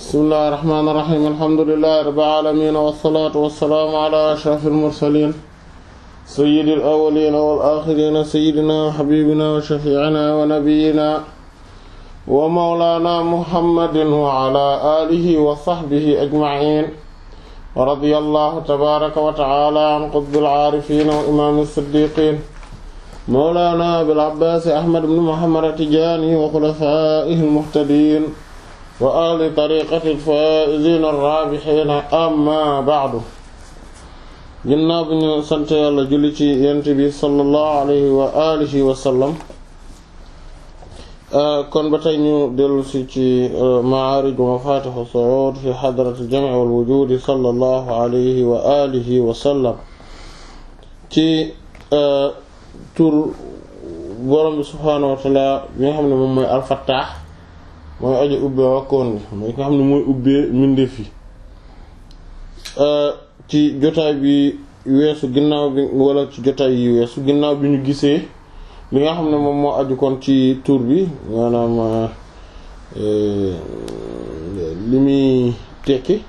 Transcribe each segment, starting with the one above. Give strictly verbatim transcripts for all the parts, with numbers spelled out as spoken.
bismillahir rahmanir rahim alhamdulillahi rabbil alamin wassalatu wassalamu ala ashrafil mursalin sayyidil awwalin wal akhirin sayyidina wa habibina wa shafi'ina wa nabiyyina wa mawlana muhammadin wa ala alihi wa sahbihi ajma'in wa radiyallahu tabaraka wa ta'ala an qutbil arifin wa imamis siddiqin mawlana abil abbas ahmad ibn muhammad at-tijani wa khulafa'ihil muhtadin wa ali tariqatil faa'izin ar-rabihin amma ba'du. ginnaaw bi ñu sant yàlla julli ci yonent bi sallallahu alayhi wa alihi wa sallam, kon ba tey ñu dellu si ci ma'aarij wa mafatih as-su'ud fi hadratil jam' wal wujud sallallahu alayhi wa alihi wa sallam, ci tur borom bi subhaanahu wa ta'ala bi nga xam ne moom mooy al-Fattah, mooy aji ubbee wakkoon ni mooy nga xam ne mooy ubbee mbindeef yi. ci jotaay bi weesu ginnaaw bi wala ci jotaay yi weesu ginnaaw bi ñu gisee li nga xam ne moom moo aju kon ci tur bi, maanaam li muy tekki,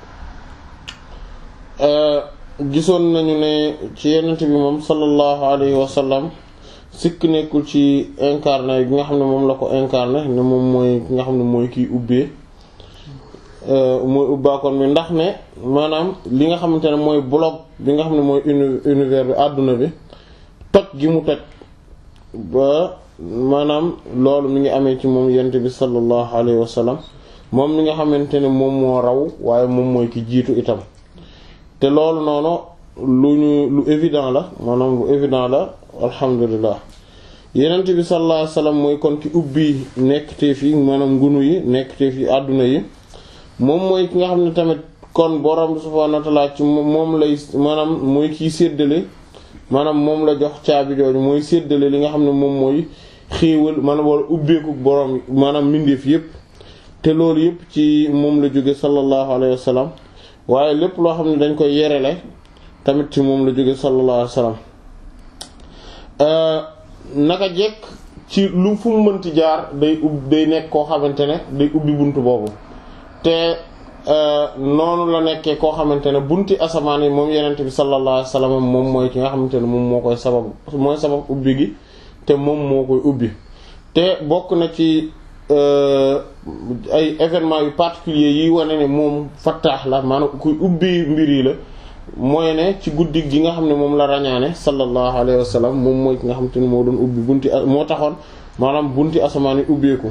gisoon nañu ne ci yenent bi moom sallallahu alayhi wa sallam sikk nekkul ci incarné bi nga xam ne moom la ko incarné ne moom mooy ki nga xam ne mooy kiy ubbee mooy ubbaakoon mi, ndax ne maanaam li nga xamante ne mooy bloc bi nga xam ne mooy univers bi àdduna bi toj gi mu toj ba maanaam loolu mi ngi amee ci moom yent bi sallallahu alayhi wa sallam, moom mi nga xamante ne moom moo raw waaye moom mooy ki jiitu itam. te loolu noonu lu ñu lu évident la, maanaam lu évident la, alhamdulillah. yenent bi sallallahu alayhi wa sallam mooy kon ki ubbi nekkteef yi, maanaam ngunu yi nekkteef yi àdduna yi. moom mooy ki nga xam ne tamit kon borom subhaanahu wa ta'aala ci moom lay maanaam mooy kiy séddale, maanaam moom la jox caabi jooju mooy séddale li nga xam ne moom mooy xéewal maanaam wala ubbeeku borom maanaam mbindeef yépp. te loolu yépp ci moom la jóge sallallahu alayhi wa sallam, waaye lépp loo xam ne dañ koy yerele tamit ci moom la jóge sallallahu alayhi wa sallam. naka jekk ci lu fu mu mënti jaar day ubb day nekk koo xamante ne day ubbi buntu boobu. te noonu la nekkee koo xamante ne bunti asamaan yi moom yenent bi sallallahu alayhi wasallam moom mooy ki nga xamante ne moom moo koy sabab mooy sabab ubbi gi, te moom moo koy ubbi. te bokk na ci ay événements yu particuliers yi wane ne moom fattaax la, maanaam kuy ubbi mbir yi la, mooy ne ci guddi gi nga xam ne moom la rañaane sallallahu alayhi wasallam moom mooy ki nga xamante ne moo doon ubbi bunti moo taxoon maanaam bunti asamaan yi ubbeeku.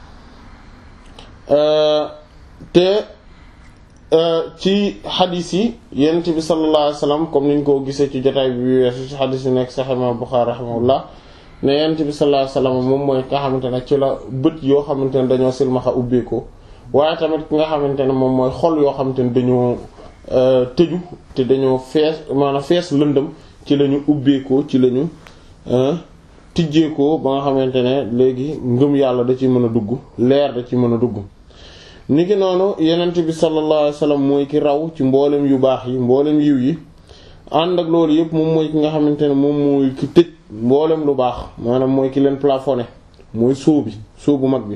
te ci xadis yi yonent bi sallallahu alayhi wasallam comme niñ ko gisee ci jotaay bi weesu ci xadis yi nekk Sahih Bukhari rahimahullah ne yonent bi sallallahu alayhi wasallam moom mooy nga xamante ne ci la bët yoo xamante ne dañoo silmaxa ubbeekoo, waaye tamit ki nga xamante ne moom mooy xol yoo xamante ne dañoo tëju te dañoo fees maanaam fees lëndëm ci lañu ubbeekoo, ci lañu tijjeekoo ba nga xamante ne léegi ngëm yàlla da ci mën a dugg, leer da ci mën a dugg. niki noonu yenent bi sallallahu alayhi wasallam mooy ki raw ci mboolem yu baax yi, mboolem yiw yi. ànd ak loolu yëpp moom mooy ki nga xamante ne moom mooy ki tëj mboolem lu baax, maanaam mooy ki leen plafonné, mooy sóo bi sóo bu mag bi.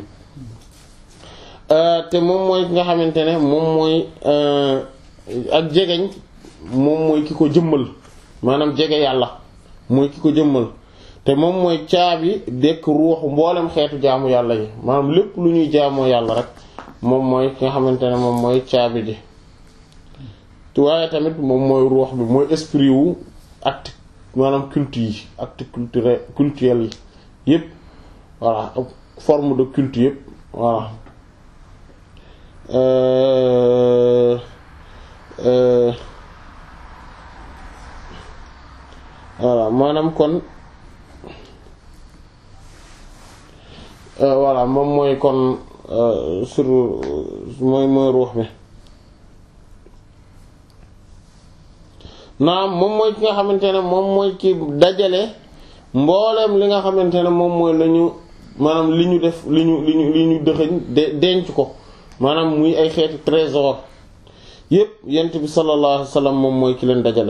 te moom mooy ki nga xamante ne moom mooy ak jegeñ, moom mooy ki ko jëmmal, maanaam jege yàlla mooy ki ko jëmmal. te moom mooy caabi dekk ruuxu mboolem xeetu jaamu yàlla yi, maanaam lépp lu ñuy jaamoo yàlla rek moom mooy ki nga xamante ne moom mooy caabi ji. waaye tamit moom mooy ruux bi, mooy esprit wu acte maanaam culte yi, acte culturel culturel yi yépp, voilà, forme de culte yépp, voilà. Euh, euh, voilà maanaam kon voilà moom mooy kon sur mooy mooy ruux bi. naam moom mooy ki nga xamante ne moom mooy ki dajale mbooleem li nga xamante ne moom mooy lañu maanaam li ñu def li ñu li ñu li ñu dëxëñ de denc ko, maanaam muy ay xeeti trésor yépp yent bi sallallahu alayhi wasallam moom mooy ki leen dajale.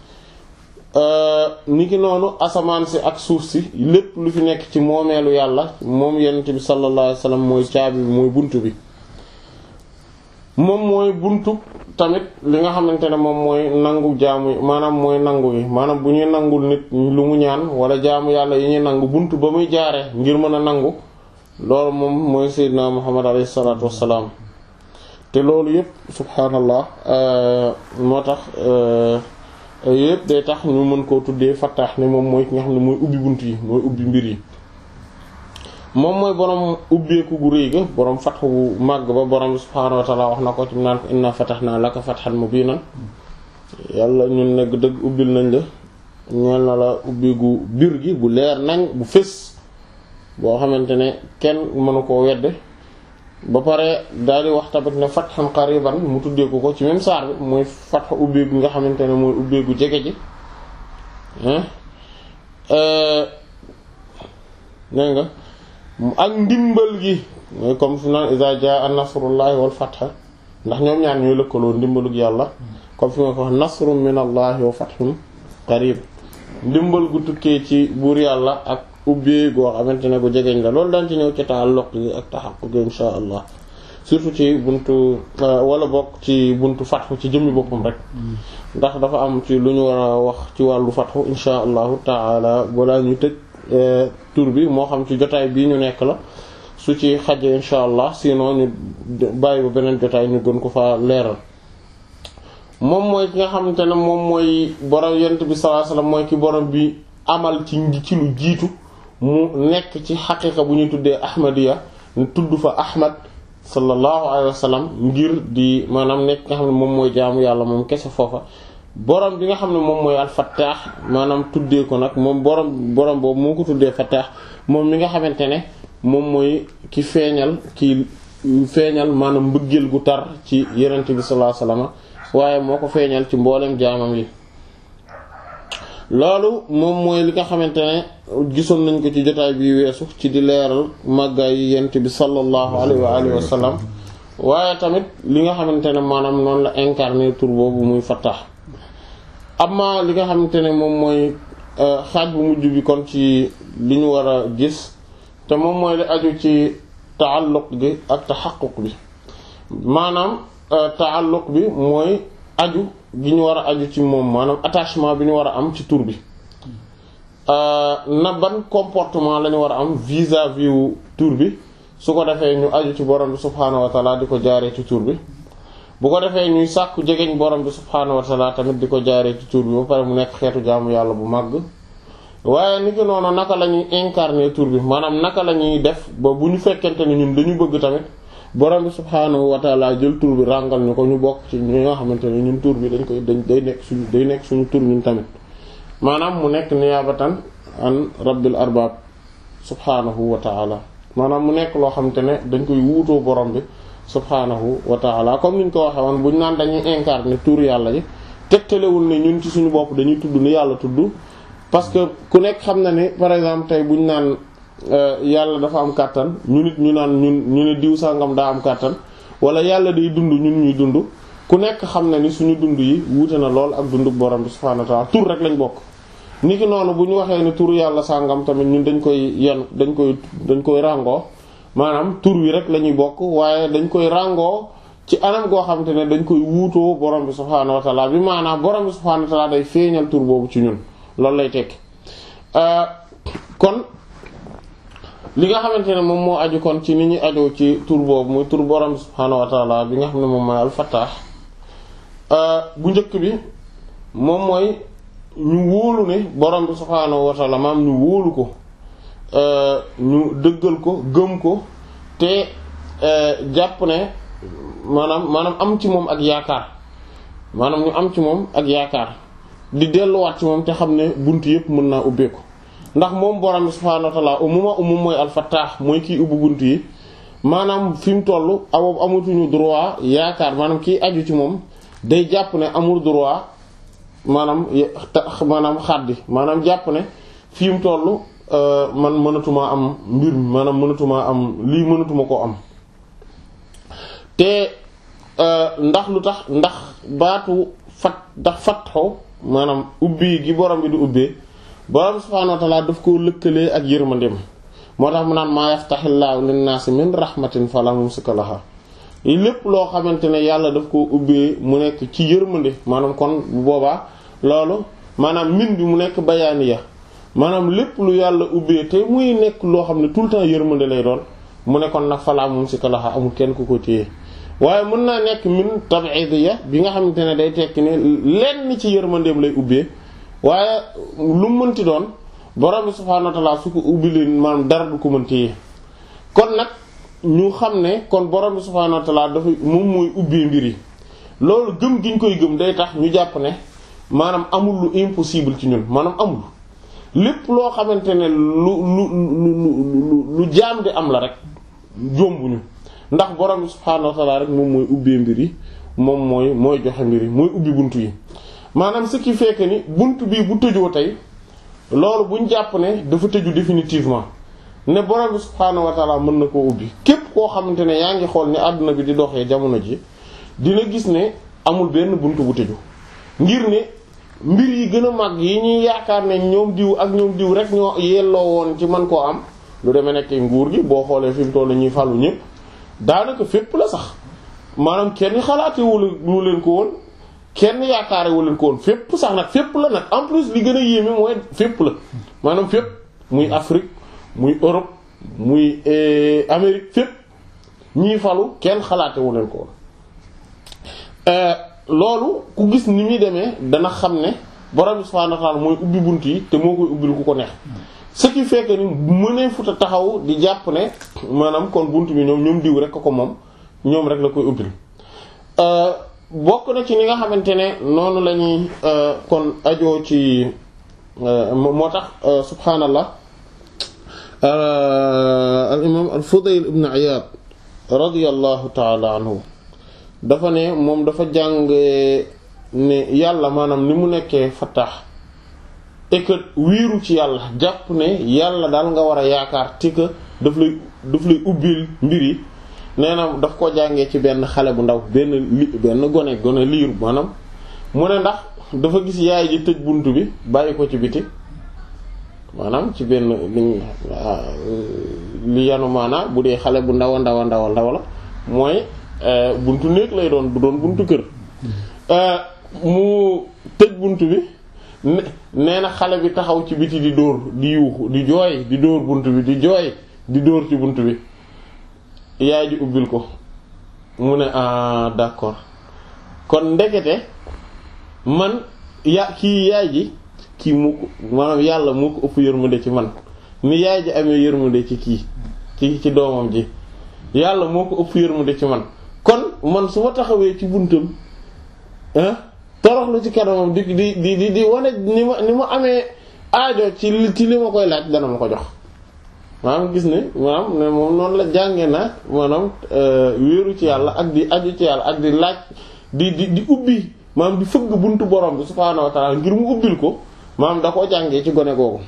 ni ki noonu asamaan si ak suuf si lépp lu fi nekk ci moomeelu yàlla moom yent bi sallallahu alayhi wasallam mooy caabi bi, mooy buntu bi. moom mooy buntu tamit li nga xamante ne moom mooy nangu jaamu maanaam mooy nangu yi maanaam bu ñuy nangul nit lu mu ñaan wala jaamu yàlla yi ñuy nangu buntu ba muy jaaree ngir mën a nangu loolu moom mooy Seydina Muhammad alayhi salaatu wassalaam te loolu yëpp subhaanallah moo tax yëpp day tax ñu mën koo tuddee fattaax ne moom mooy ki nga xam ne mooy ubbi bunt yi mooy ubbi mbir yi moom mooy borom ubbeeku gu rëy ga borom fatxu bu màgg ba borom subhaanahu wa ta'ala wax na ko ci naan ko inna fatahna laka fathan mubinan yàlla ñun nag dëgg ubbil nañ la ñeel na la ubbi gu biir gi bu leer nañ bu fés boo xamante ne kenn mënu koo wedde ba pare daal di wax tamit ne fathan qariban mu tuddeeku ko ci même saar bi mooy fatxu ubbeeku nga xamante ne mooy ubbeeku jege ji dégg nga ak ndimbal gi mooy comme fi naan iza jaa nasrullahi wal fath ndax ñoom ñaar ñooy lëkkaloo ndimbalug yàlla comme fi nga ko wax nasrun minallahi wa fathun qarib ndimbal gu tukkee ci buur yàlla ak ubbee goo xamante ne bu jegeñ la loolu daan ci ñëw ci ta'alluq gi ak tahaqquq insha allah surtout ci buntu wala bokk ci buntu fathu ci jëmmi boppam rek ndax dafa am ci lu ñu war a wax ci wàllu fathu insha allahu taala balaa ñu tëj tur bi moo xam ci jotaay bii ñu nekk la su ci xaje insha allah sinon ñu bàyyi ba beneen jotaay ñu gën ko fa leeral moom mooy ki nga xamante ne moom mooy borom yent bi sallallahu alayhi wasallam mooy ki borom bi amal ci ci lu jiitu mu nekk ci xaqiqa bu ñu tuddee ahmadiya tudd fa ahmad sallallahu alayhi wasallam ngir di maanaam nekk nga xam ne moom mooy jaamu yàlla moom kese foofa borom bi nga xam ne moom mooy al-Fattah maanaam tuddee ko nag moom borom borom boobu moo ko tuddee Fattah moom mi nga xamante ne moom mooy ki feeñal ki feeñal maanaam mbëggeel gu tar ci Yonent bi sallallahu alayhi wasallam waaye moo ko feeñal ci mboolem jaamam yi. loolu moom mooy li nga xamante ne gisoon nañ ko ci jotaay bi weesu ci di leeral màggaay yi Yonent bi sallallahu alayhi wa alihi wa sallam waaye tamit li nga xamante ne maanaam noonu la incarné tur boobu muy Fattah. amma li nga xamante ne moom mooy xaaj bu mujj bi kon ci li ñu war a gis te moom mooy li aju ci taalluq gi ak taxaquq bi maanaam taalluq bi mooy aju gi ñu war a aju ci moom maanaam attachement bi ñu war a am ci tur bi na ban comportement la ñu war a am vis-à-vis wu tur bi su ko defee ñu aju ci borom bi subhaanahu wa taala di ko jaaree ci tur bi bu ko defee ñuy sàkku jegeñ borom bi subhaanahu wa ta'ala tamit di ko jaaree ci tur bi ba pare mu nekk xeetu jaamu yàlla bu màgg waaye ni ki noonu naka la ñuy incarner tur bi maanaam naka la ñuy def ba bu ñu fekkente ne ñun dañu bëgg tamit borom bi subhaanahu wa ta'ala jël tur bi ràngal ñu ko ñu bokk ci ñi nga xamante ne ñun tur bi dañ koy dañ day nekk suñu day nekk suñu tur ñun tamit maanaam mu nekk niyaabatan an rabbil arbab subhaanahu wa ta'ala maanaam mu nekk loo xamante ne dañ koy wuutoo borom bi subhaanahu wa ta'ala comme niñ ko waxee woon buñ naan dañuy incarner tur yàlla yi tegtalewul ne ñun ci suñu bopp dañuy tudd ni yàlla tudd parce que ku nekk xam na ne par exemple tey buñ naan yàlla dafa am kàttan ñu nit ñu naan ñun ñu ne diw sangam daa am kàttan wala yàlla day dund ñun ñuy dund ku nekk xam na ni suñu dund yi wuute na lool ak dundu borom bi subhaanahu wa ta'ala tur rek lañ bokk. niki noonu bu ñu waxee ne tur yàlla sangam tamit ñun dañ koy yan dañ koy dañ koy ràngoo maanaam tur wi rek la ñuy bokk waaye dañ koy ràngoo ci anam goo xamante ne dañ koy wuutoo borom bi subhaanahu wa ta'ala bi maanaam borom bi subhaanahu wa ta'ala day feeñal tur boobu ci ñun loolu lay tekki kon li nga xamante ne moom moo aju kon ci ni ñuy ajoo ci tur boobu muy tur borom bi subhaanahu wa ta'ala bi nga xam ne moom mooy al-Fattah bu njëkk bi moom mooy ñu wóolu ne borom bi subhaanahu wa ta'ala maam ñu wóolu ko ñu dëggal ko gëm ko te jàpp ne maanaam maanaam am ci moom ak yaakaar maanaam ñu am ci moom ak yaakaar di delluwaat ci moom te xam ne bunt yépp mën naa ubbeeku ndax moom borom bi subhaanahu wa ta'ala umuma umum mooy al-Fattah mooy kii ubbi bunt yi maanaam fi mu toll amob amatuñu droit yaakaar maanaam kii aju ci moom day jàpp ne amul droit maanaam maanaam xaddi maanaam jàpp ne fi mu toll man mënatuma am mbir mi maanaam mënatuma am lii mënatuma koo am te ndax lu tax ndax baatu fat ndax fatxo maanaam ubbi gi borom bi di ubbee borom subhaanahu wa ta'ala daf koo lëkkalee ak yërmandeem moo tax mu naan maa yaftaxillaahu linnaasi min rahmatin falaa mumsika lahaa lépp loo xamante ne yàlla daf ko ubbee mu nekk ci yërmande maanaam kon bu boobaa loolu maanaam min bi mu nekk bayaaniya maanaam lépp lu yàlla ubbee te muy nekk loo xam ne tout le temps yërmande lay doon mu ne kon nag falaa moom si kalaxa amul kenn ku ko téye waaye mën naa nekk min tab'idiyya bi nga xamante ne day tekki ne lenn ci yërmandeem lay ubbee waaye lu mënti doon borom bi subhaanahu wa ta'aala su ko ubbi leen maanaam dara du ko mën téye kon nag ñu xam ne kon borom bi subhaanahu wa ta'aala dafa moom mooy ubbee mbir yi loolu gëm gi ñu koy gëm day tax ñu jàpp ne maanaam amul lu impossible ci ñun maanaam amul lépp loo xamante ne lu lu lu lu jaam di am la rek jombuñu ndax borom bi subhaanahu wa ta'aala rek moom mooy ubbee mbir yi moom mooy mooy joxe mbir yi mooy ubbi buntu yi maanaam ce qui fait que ni buntu bii bu tëjoo tey loolu buñ jàpp ne dafa tëju définitivement ne borom bi subhaanahu wa ta'aala mën na koo ubbi képp koo xamante ne yaa ngi xool ni àdduna bi di doxee jamono ji dina gis ne amul benn buntu bu tëju ngir ne mbir yi gën a mag yi ñuy yaakaar ne ñoom diw ak ñoom diw rek ñoo yelloo woon ci man koo am lu demee nekk nguur gi boo xoolee fi mu toll ñuy falu ñëpp daanaka fépp la sax maanaam kenn xalaate wu leen ko woon kenn yaakaare wu leen ko woon fépp sax nag fépp la nag en plus li gën a yéeme mooy fépp la maanaam fépp muy Afrique muy Europe muy Amérique fépp ñii falu kenn xalaate wu leen ko woon loolu ku gis ni muy demee dana xam ne borom subhaanahu wa ta'aala mooy ubbi bunt yi te moo koy ubbil ku ko neex ce qui fait que ni mënee futa taxaw di jàpp ne maanaam kon bunt bi ñoom ñoom diw rek ko moom ñoom rek la koy ubbil bokk na ci ni nga xamante ne noonu la ñuy kon ajoo ci moo tax subhaanallah al imam al Fudayl ibn Iyad radiyallahu ta'ala anhu dafa ne moom dafa jàng ne yàlla maanaam ni mu nekkee fattaax et que wiiru ci yàlla jàpp ne yàlla daal nga war a yaakaar te que daf lay daf lay ubbil mbir yi nee na daf ko jàngee ci benn xale bu ndaw benn li benn gone gone liir maanaam mu ne ndax dafa gis yaay ji tëj bunt bi bàyyi ko ci biti maanaam ci benn li li yanu maanaa bu dee xale bu ndaw a ndaw a ndaw a ndaw la mooy buntu néeg lay doon du doon buntu kër mu tëj buntu bi nee na xale bi taxaw ci biti di dóor di yuuxu di jooy di dóor buntu bi di jooy di dóor ci buntu bi yaay ji ubbil ko mu ne ah d'accord kon ndekete man ya kii yaay ji kii mu ko maanaam yàlla moo ko ëpp yërmande ci man ni yaay ji amee yërmande ci kii ci ci doomam ji yàlla moo ko ëpp yërmande ci man kon man su ma taxawee ci buntam ah toroxlu ci kanamam di di di di di wane ni ma ni ma amee aajo ci ci li ma koy laaj dana ma ko jox maanaam gis ne maanaam ne moom noonu la jànge na maanaam wéeru ci yàlla ak di aju ci yàlla ak di laaj di di di ubbi maanaam di fëgg buntu borom bi subhaanahu wa ta'ala ngir mu ubbil ko maanaam da koo jàngee ci gone googu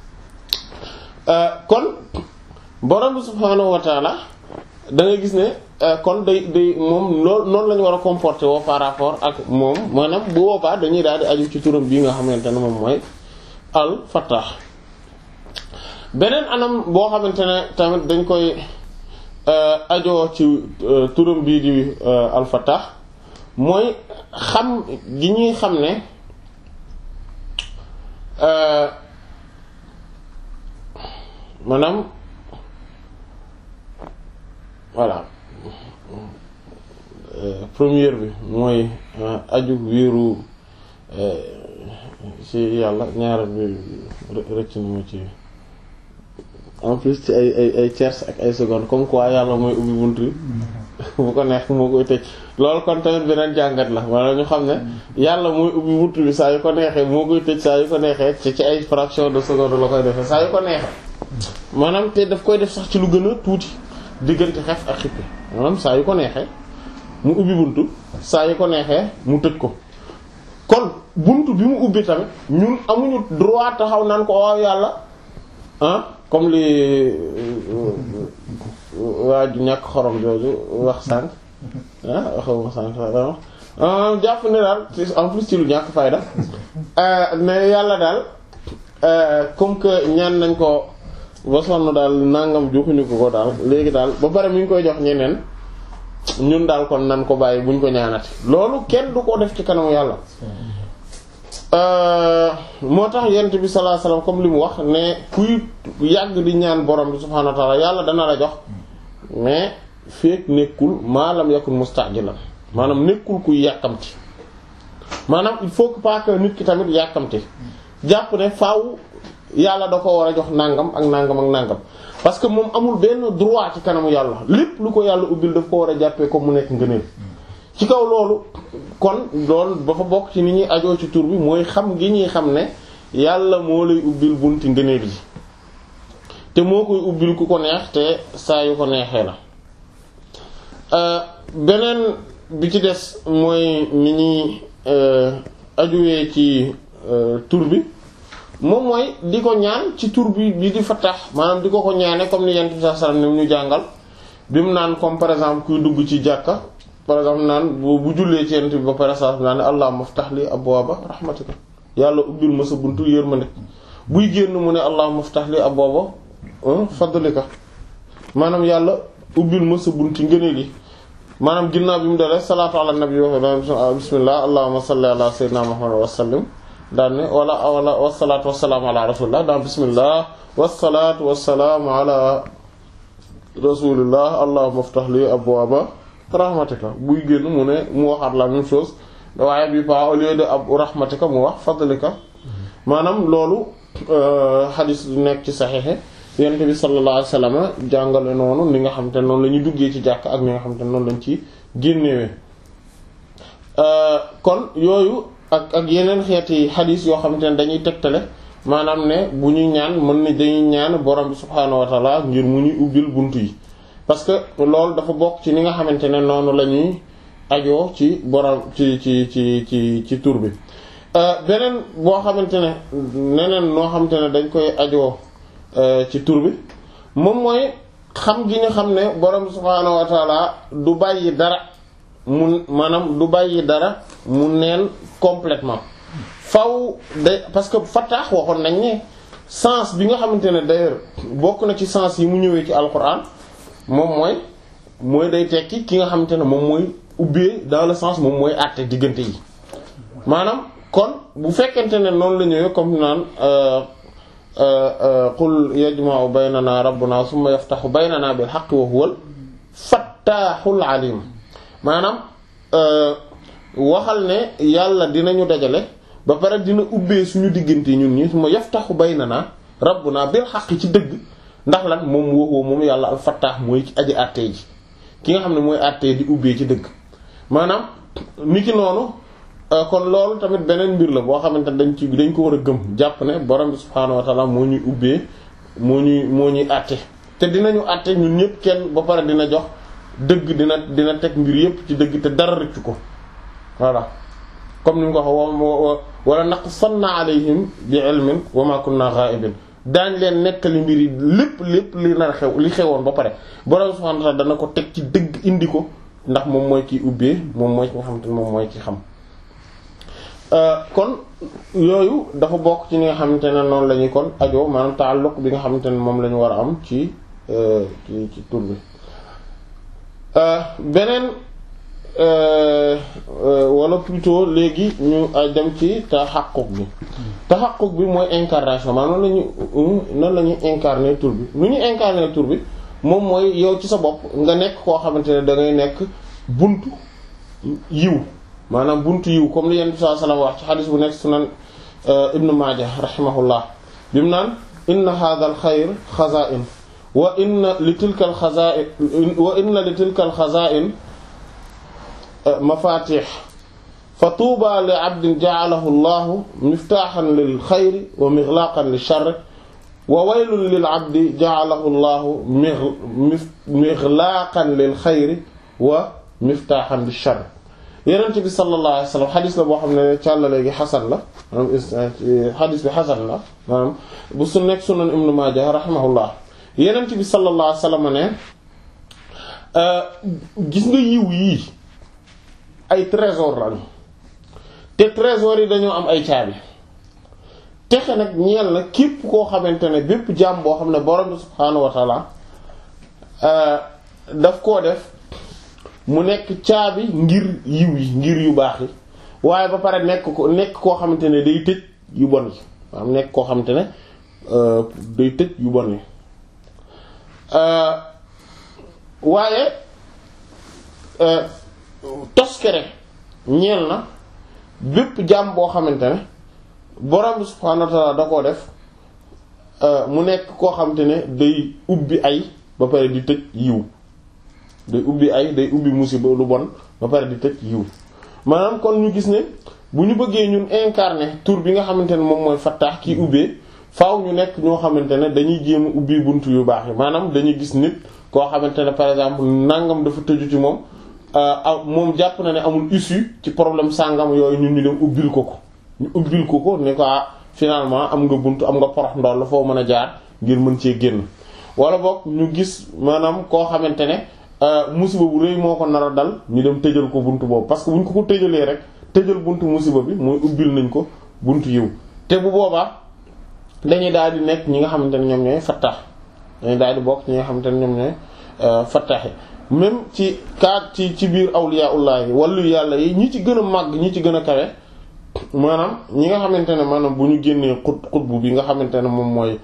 kon borom bi subhaanahu wa ta'ala da ngay gis ne kon day day moom loolu noonu la ñu war a comporter woo par rapport ak moom maanaam bu boobaa dañuy daal di aju ci turam bii nga xamante ne moom mooy al fattah beneen anam boo xamante ne tamit dañ koy ajoo ci turam bii di al fattah mooy xam gi ñuy xam ne maanaam voilà première bi mooy aju wéeru ci yàlla ñaareel bi rëcc na ma ci en plus ci ay ay ay tiers ak ay secondes comme quoi yàlla mooy ubbi bunt bi bu ko neex moo koy tëj loolu kon tamit beneen jàngat la wala ñu xam ne yàlla mooy ubbi bunt bi saa yu ko neexee moo koy tëj saa yu ko neexee ci ci ay fraction de seconde la koy defee saa yu ko neexee maanaam te daf koy def sax ci lu gën a tuuti diggante xef ak xippi maanaam saa yu ko neexee mu ubbi buntu saa yu ko neexee mu tëj ko kon buntu bi mu ubbi tamit ñun amuñu droit taxaw naan ko waaw yàlla ah comme li waa ju ñàkk xorom jooju wax sànq ah waxuma sànq ah jàpp ne daal en plus ci lu ñàkk fayda ne yàlla daal comme que ñaan nañ ko ba sonn daal nangam joxuñu ko ko daal léegi daal ba pare mi ngi koy jox ñeneen ñun daal kon nan ko bàyyi buñ ko ñaanati loolu kenn du ko def ci kanamu yàlla. moo tax yonent bi sallallahu alayhi wasallam comme li mu wax ne kuy yàgg di ñaan borom bi subhaanahu wa ta'ala yàlla dana la jox mais feek nekkul maalam yakun mustajilan maanaam nekkul kuy yàkkamti maanaam il faut que pas que nit ki tamit yàkkamti jàpp ne faaw yàlla da ko war a jox nangam ak nangam ak nangam parce que moom amul benn droit ci kanamu yàlla lépp lu ko yàlla ubbil daf ko war a jàppee comme mu nekk ngëneel ci kaw loolu kon loolu dafa bokk ci ni ñuy ajoo ci tur bi mooy xam gi ñuy xam ne yàlla moo lay ubbil bunti ngëneel yi te moo koy ubbil ku ko neex te saa yu ko neexee la. beneen bi ci des mooy ni ñuy ajuwee ci tur bi moom mooy di ko ñaan ci tur bi bi di fattax maanaam di ko ko ñaane comme ni Yonent bi sallallahu alayhi wasallam ni ñu jàngal bi mu naan comme par exemple kuy dugg ci jàkka par exemple naan bu bu jullee ci Yonent bi ba pare sax naan allahumma iftah li abwaaba rahmatika yàlla ubbil ma sa buntu yërmande buy génn mu ne allahumma iftah li abwaaba fadlika maanaam yàlla ubbil ma sa buntu ngëneel yi maanaam ginnaaw bi mu dalee salaatu ala nabi wa bismillah allahumma salli ala sayyidina muhammad wa sallim daan ne wala wala wasalaatu wasalaamu ala rasulillah daan bismillah wasalaatu wasalaamu ala rasulillah allahumma iftah li abwaaba rahmatika buy génn mu ne mu waxaat la même chose waaye bi pas au lieu de ab rahmatika mu wax fadlika maanaam loolu xadis nekk ci saxiix yonent bi sallallahu alayhi wasallam jàngale noonu ni nga xam te noonu la ñuy duggee ci jàkk ak ni nga xam te noonu lañ ci génnewee kon yooyu ak ak yeneen xeeti xadis yoo xam te ne dañuy tegtale maanaam ne bu ñuy ñaan mën na dañuy ñaan borom bi subhaanahu wa ta'ala ngir mu ñuy ubbil buntu yi parce que loolu dafa bokk ci ni nga xamante ne noonu la ñuy ajoo ci borom ci ci ci ci ci tur bi beneen boo xamante ne neneen noo xamante ne dañ koy ajoo ci tur bi moom mooy xam gi ñu xam ne borom subhaanahu wa ta'ala du bàyyi dara mu maanaam du bàyyi dara mu neen complètement faw day parce que fattaax waxoon nañ ne sens bi nga xamante ne d'ailleurs bokk na ci sens yi mu ñëwee ci alquran moom mooy mooy day tekki ki nga xamante ne moom mooy ubbee dans le sens moom mooy àtte diggante yi maanaam kon bu fekkente ne noonu la ñëwee comme naan qul yajma'u baynana rabbuna thumma yaftahu baynana bil haqqi wa huwal fattahul alim maanaam waxal ne yàlla dinañu dajale ba pare dina ubbee suñu diggante ñun ñi thumma yaftahu baynana rabbuna bil haqqi ci dëgg ndax lan moom woo moom yàlla al fattah mooy ci aji àttee ji ki nga xam ne mooy àttee di ubbee ci dëgg maanaam niki noonu kon loolu tamit beneen mbir la boo xamante ne dañ ci dañ ko war a gëm jàpp ne borom bi subhaanahu wa ta'ala moo ñuy ubbee moo ñuy moo ñuy àtte te dinañu àtte ñun ñëpp kenn ba pare dina jox dëgg dina dina teg mbir yëpp ci dëgg te dara rëccu ko voilà comme ni mu ko wax wala naqsanna alayhim bi ilmin wa ma kunna ghaibin daañ leen nettali mbir yi lépp lépp li nar xew li xewoon ba pare borom bi subhaanahu wa ta'ala dana ko teg ci dëgg indi ko ndax moom mooy kiy ubbee moom mooy ki nga xamante ne moom mooy ki xam kon yooyu dafa bokk ci ñi nga xamante ne noonu la ñuy kon ajo maanaam taalluq bi nga xamante ne moom la ñu war a am ci ci ci tur bi beneen wala plutôt léegi ñu dem ci taxaqquq bi taxaqquq bi mooy incarnation maanaam noonu la ñuy noonu la ñuy incarner tur bi lu ñuy incarner tur bi moom mooy yow ci sa bopp nga nekk koo xamante ne da ngay nekk buntu yiw maanaam buntu yiw comme li Yonent bi sallallahu alayhi wasallam wax ci xadis bu nekk sunan Ibn Maaja rahimahullah bi mu naan inna hadha al xayr xazaa'in wa inna li tilka al xazaa'in wa inna li tilka al xazaa'in mafatih fa tuuba li abdin ja'alahu Allahu miftaahan lil xayri wa mighlaaqan lish sharri wa waylun lil abdi ja'alahu Allahu mighlaaqan lil xayri wa miftaahan lish sharri. Yonent bi sallallahu alayhi wa sallam xadis la boo xam ne càllale gi xasan la maanaam xadis bi xasan la maanaam bu su nekk sunan Ibn Maaja rahimahullah Yonent bi sallallahu alayhi wa sallam ne gis nga yiw yii ay trésor lañu te trésor yi dañoo am ay caabi texe nag ñeel na képp koo xamante ne bépp jaam boo xam ne borom bi subhaanahu wa ta'ala daf koo def mu nekk caabi ngir yiw yi ngir yu baax yi waaye ba pare nekk ko nekk koo xamante ne day tëj yu bon yi maanaam nekk koo xamante ne day tëj yu bon yi waaye toskere ñeel na bépp jaam boo xamante ne borom bi subhaanahu wa ta'ala da koo def mu nekk koo xamante ne day ubbi ay ba pare di tëj yiw day ubbi ay day ubbi musiba lu bon ba pare di tëj yiw maanaam kon ñu gis ne bu ñu bëggee ñun incarner tur bi nga xamante ne moom mooy fattaax kii ubbee faaw ñu nekk ñoo xamante ne dañuy jéem ubbi buntu yu baax yi maanaam dañuy gis nit koo xamante ne par exemple nangam dafa tëju ci moom moom jàpp na ne amul issue ci problème sàngam yooyu ñun ñu dem ubbil ko ko ñu ubbil ko ko ne ko ah finalement am nga buntu am nga porox ndool la foo mën a jaar ngir mën cee génn wala boog ñu gis maanaam koo xamante ne musiba bu rëy moo ko nar a dal ñu dem tëjal ko buntu boobu parce que bu ñu ko ko tëjalee rek tëjal buntu musiba bi mooy ubbil nañ ko buntu yiw te bu boobaa dañuy daal di nekk ñi nga xamante ne ñoom ñooy fattaax dañuy daal di bokk ñi nga xamante ne ñoom ñooy fattaax même ci kaat ci ci biir awliyaullah yi wàllu yàlla yi ñi ci gën a màgg ñi ci gën a kawe maanaam ñi nga xamante ne maanaam bu ñu génnee xut xutbu bi nga xamante ne moom mooy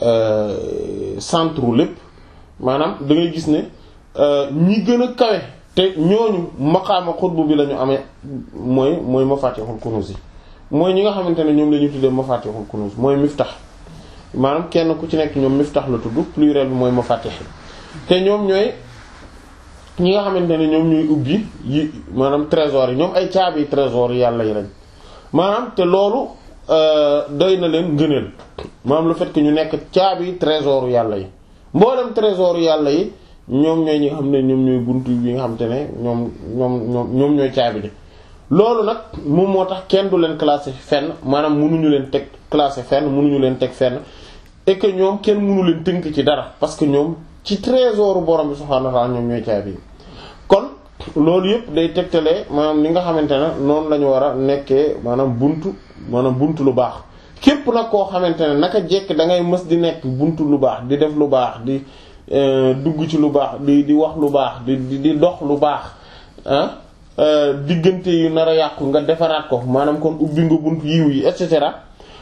centre lépp maanaam da ngay gis ne ñi gën a kawe te ñooñu maqaama xutbu bi la ñu amee mooy mooy mafatihul kunuz yi mooy ñi nga xamante ne ñoom la ñu tuddee mafatihul kunuz mooy miftax maanaam kenn ku ci nekk ñoom miftax la tudd pluriel bi mooy mafatih te ñoom ñooy ñi nga xamante ne ñoom ñooy ubbi yi maanaam trésor yi ñoom ay caabi trésor yi yàlla yi lañ maanaam te loolu doy na leen ngëneel maanaam le fait que ñu nekk caabi trésor yàlla yi mboolem trésor yàlla yi ñoom ñooy ñi nga xam ne ñoom ñooy buntu bi nga xamante ne ñoom ñoom ñoom ñoom ñooy caabi de loolu nag moom moo tax kenn du leen classé fenn maanaam mënuñu leen teg classé fenn mënuñu leen teg fenn et que ñoom kenn mënu leen tënk ci dara parce que ñoom ci trésor borom bi subhaanahu wa ta'ala ñoom ñooy caabi yi kon loolu yëpp day tegtalee maanaam li nga xamante ne noonu la ñu war a nekkee maanaam buntu maanaam buntu lu baax képp nag koo xamante ne naka jekk da ngay mës di nekk buntu lu baax di def lu baax di dugg ci lu baax di di wax lu baax di di dox lu baax ah diggante yu nar a yàqu nga defaraat ko maanaam kon ubbi nga buntu yiw yi et cetera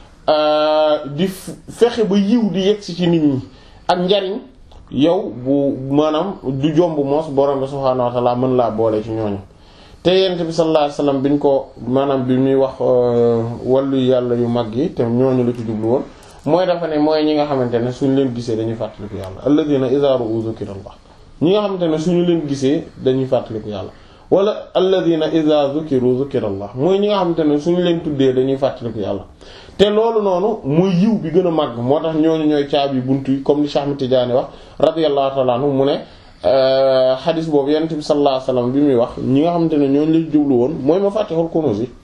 di fexe ba yiw di yegsi ci nit ñi ak njariñ yow bu maanaam du jomb moos borom bi subhaanahu wa ta'ala mën laa boole ci ñooñu te yonent bi sallallahu alayhi wasallam biñ ko maanaam bi muy wax wàllu yàlla yu mag yi te ñooñu la ci jublu woon mooy dafa ne mooy ñi nga xamante ne suñu leen gisee dañuy fàttaliku yàlla alladhina idha ru'u dhukirallah ñi nga xamante ne suñu leen gisee dañuy fàttaliku yàlla wala alladhina idha dhukiru dhukirallah mooy ñi nga xamante ne suñu leen tuddee dañuy fàttaliku yàlla te loolu noonu muy yiw bi gën a màgg moo tax ñooñu ñooy caabi buntu yi comme ni Cheikh Ahmed Tidiane wax radiyallahu ta'ala anhu mu ne xadis boobu yonent bi sallallahu alayhi wasallam bi muy wax ñi nga xamante ne ñooñu la jublu woon mooy mafatihul kunuz yi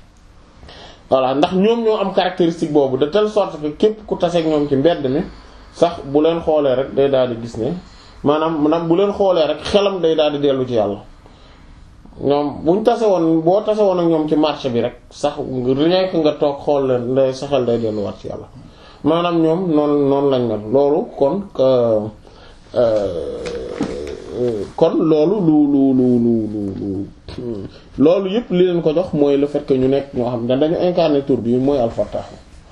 voilà ndax ñoom ñoo am caractéristique boobu de telle sorte que képp ku taseeg ñoom ci mbedd mi sax bu leen xoolee rek day daal di gis ne maanaam maanaam bu leen xoolee rek xelam day daal di dellu ci yàlla ñoom buñ tase woon boo tase woon ak ñoom ci marché bi rek sax rien que nga toog xool leen day sa xel day delluwaat ci yàlla maanaam ñoom noonu noonu lañ mel loolu kon kon loolu lu lu lu lu lu loolu yëpp li leen ko jox mooy le fait que ñu nekk ñoo xam ne dañu incarner tur bi mooy al-Fattah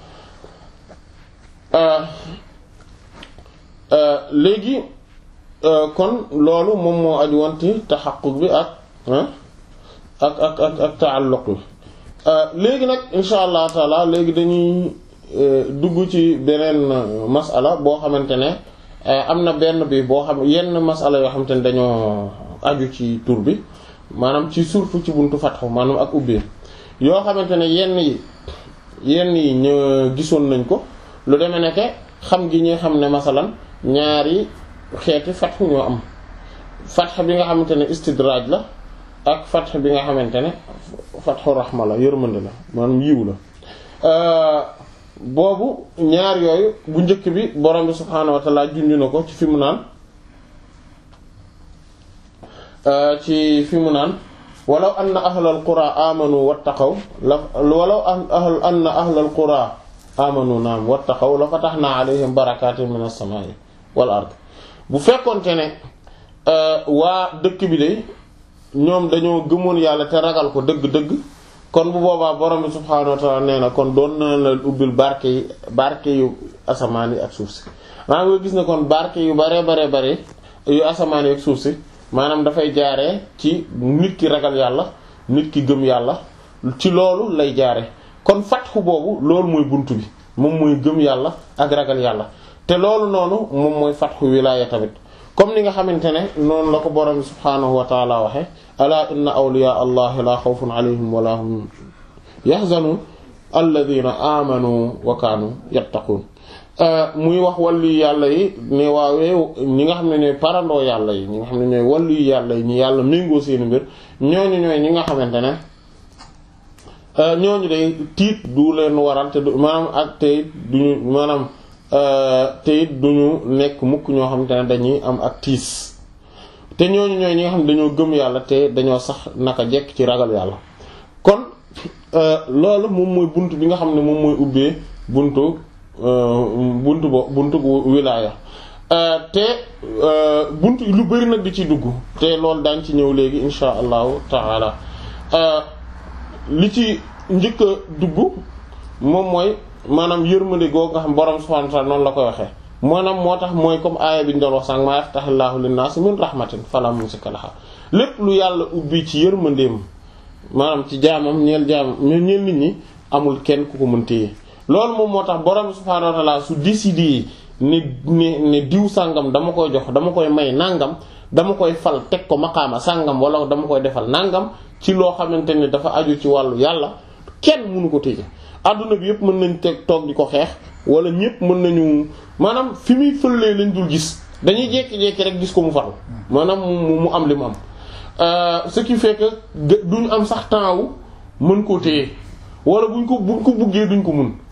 léegi kon loolu moom moo aju woon ci taxaqquq bi ak ak ak ak ak ta'alluq bi léegi nag insha allah taala léegi dañuy dugg ci beneen masala boo xamante ne am na benn bi boo xam yenn masala yoo xamante ne dañoo aju ci tur bi maanaam ci surtout ci buntu fatxu maanaam ak ubbee yoo xamante ne yenn yi yenn yi ñu gisoon nañ ko lu demee nekke xam gi ñi xam ne masalan ñaari xeeti fatxu ñoo am fatx bi nga xamante ne istidraaj la ak fatx bi nga xamante ne fatxu raxma la yërmande la maanaam yiw la boobu ñaar yooyu bu njëkk bi borom bi subhaanahu wa ta'ala junj na ko ci fi mu naan ci fi mu naan walaw anna ahlal qura amanu wattaqaw la walaw anna ahlal qura amanu naam wattaqaw la fatahna alayhim barakatin minas samaa'i wal ard bu fekkonte ne waa dëkk bi de ñoom dañoo gëmoon yàlla te ragal ko dëgg-dëgg kon bu boobaa borom bi subhaanahu wa ta'ala nee na kon doon na la ubbil barke yi barke yu asamaan yi ak suuf si maa ngi gis ne kon barke yu bare bare bare yu asamaan yi ak suuf si maanaam dafay jaaree ci nit ki ragal yàlla nit ki gëm yàlla ci loolu lay jaare kon fatxu boobu loolu mooy buntu bi moom mooy gëm yàlla ak ragal yàlla te loolu noonu moom mooy fatxu wilaaya tamit comme ni nga xamante ne noonu la ko borom bi subhaanahu wa ta'ala waxe ala inna awliya allahi la xawfun alayhim wala hum yahzanun alladhina amanu wa kanu yattaqun muy wax wàllu yàlla yi ne waawee ñi nga xam ne ñooy parandoo yàlla yi ñi nga xam ne ñooy wàllu yàlla yi ñi yàlla méngoo seeni mbir ñooñu ñooy ñi nga xamante ne ñooñu day tiit du leen waral te du maanaam ak te duñu maanaam te it duñu nekk mukk ñoo xamante ne dañuy am ak tiis te ñooñu ñooy ñi nga xam ne dañoo gëm yàlla te dañoo sax naka jekk ci ragal yàlla kon loolu moom mooy bunt bi nga xam ne moom mooy ubbee buntu buntu bo buntu wilaaya te buntu lu bari nag di ci dugg te loolu daañ ci ñëw léegi insha allahu taala li ci njëkk a dugg moom mooy maanaam yërmande googu nga xam borom subhanahu wa ta'ala noonu la koy waxee maanaam moo tax mooy comme aaya bi ñu doon wax sànq maa yaftahillahu linnaasi min rahmatin fala mumsika laha lépp lu yàlla ubbi ci yërmandeem maanaam ci jaamam ñeel jaamam ñeel nit ñi amul kenn ku ko mën téye loolu moom moo tax borom subhanahu wa ta'ala su décidé ne ne ne diw sàngam dama koy jox dama koy may nangam dama koy fal teg ko maqaama sàngam wala dama koy defal nangam ci loo xamante ne dafa aju ci wàllu yàlla kenn mënu ko téye adduna bi yëpp mën nañ teg toog di ko xeex wala ñëpp mën nañu maanaam fi muy fëlee lañ dul gis dañuy jékki-jékki rek gis ko mu faru maanaam mu mu am li mu am ce qui fait que duñ am sax temps wu mën koo téye wala buñ ko buñ ko buggee duñ ko mun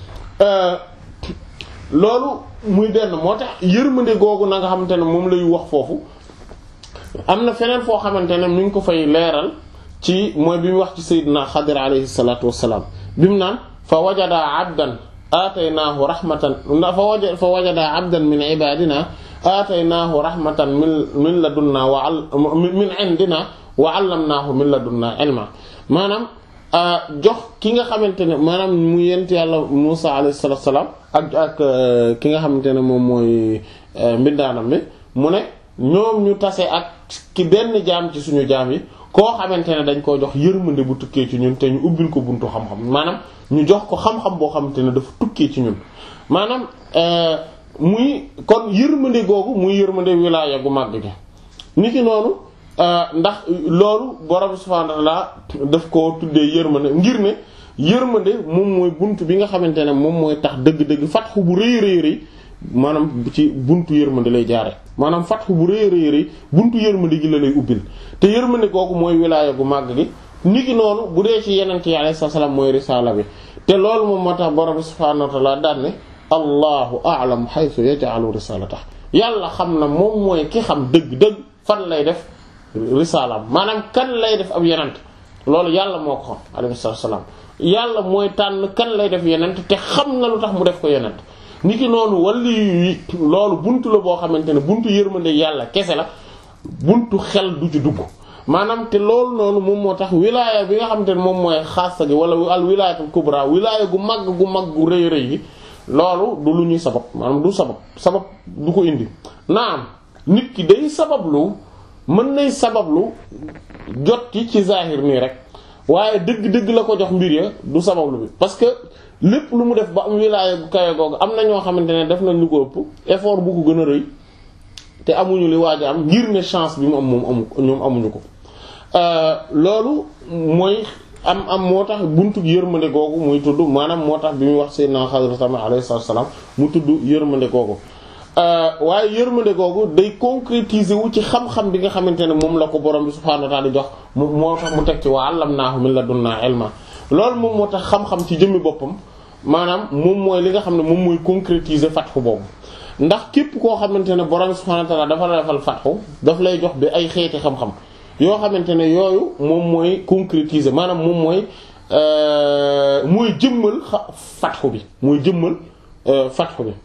loolu muy benn moo tax yërmande googu na nga xamante ne moom lay wax foofu am na feneen foo xamante ne mi ngi ko fay leeral ci mooy bi mu wax ci sayyidina Xadir alayhi salaatu wassalaam bi mu naan fa wajada abdan aataynaahu rahmatan fa waja fa wajada abdan min ibadina aataynaahu rahmatan min min ladunna wa min indina wa allamnaahu min ladunna ilma maanaam jox ki nga xamante ne maanaam mu yent yàlla Musa alayhi salaatu wassalaam ak ak ki nga xamante ne moom mooy mbindaanam bi mu ne ñoom ñu tase ak ki benn jaam ci suñu jaam yi koo xamante ne dañ koo jox yërmande bu tukkee ci ñun te ñu ubbil ko buntu xam-xam maanaam ñu jox ko xam-xam boo xamante ne dafa tukkee ci ñun maanaam muy kon yërmande googu muy yërmande wilaaya gu màgg gi ni ki noonu ndax loolu borom subhaanahu wa ta'aala daf ko tuddee yërmande ngir ne yërmande moom mooy buntu bi nga xamante ne moom mooy tax dëgg-dëgg fatxu bu rëy rëy rëy maanaam ci buntu yërmande lay jaare maanaam fatxu bu rëy rëy rëy buntu yërmande gi la lay ubbil te yërmande googu mooy wilaaya gu màgg gi niki noonu bu dee ci yeneen yi alayhi salaam mooy risaala bi te loolu moom moo tax borom subhaanahu wa ta'aala daan ne allahu a'lamu haythu yaj'alu risalatahu yàlla xam na moom mooy ki xam dëgg-dëgg fan lay def risaalaam maanaam kan lay def ab yenent loolu yàlla moo ko xam alayhi salaam yàlla mooy tànn kan lay def yenent te xam na lu tax mu def ko yenent niki noonu wali loolu buntu la boo xamante ne buntu yërmande yàlla kese la buntu xel du ci dugg maanaam te loolu noonu moom moo tax wilaaya bi nga xamante ne moom mooy xaasa gi wala al wilaayatul kubra wilaaya gu mag gu mag gu rëy rëy gi loolu du lu ñuy sabab maanaam du sabab sabab du ko indi naam nit ki day sabablu mën nay sabablu jot ci ci zahir nii rek waaye dëgg-dëgg la ko jox mbir ya du sabablu bi parce que lépp lu mu def ba am wilaaya gu kawe googu am na ñoo xamante ne def nañ lu ko ëpp effort bu ko gën a rëy te amuñu li waaj a am ngir ne chance bi mu am moom amu ñoom amuñu ko loolu mooy am am moo tax buntu yërmande googu muy tudd maanaam moo tax bi muy wax Seydina Xadir tamit alayhi salaam mu tudd yërmande googu waaye yërmande googu day concrétiser wu ci xam-xam bi nga xamante ne moom la ko borom bi subhaanahu wa ta'aala jox mu moo tax mu teg ci wa allamnaahu min ladunnaa ilma loolu moom moo tax xam-xam ci jëmmi boppam maanaam moom mooy li nga xam ne moom mooy concrétiser fatxu boobu ndax képp koo xamante ne borom subhaanahu wa ta'aala dafa la defal fatxu daf lay jox bi ay xeeti xam-xam yoo xamante ne yooyu moom mooy concrétiser maanaam moom mooy mooy jëmmal fatxu bi mooy jëmmal fatxu bi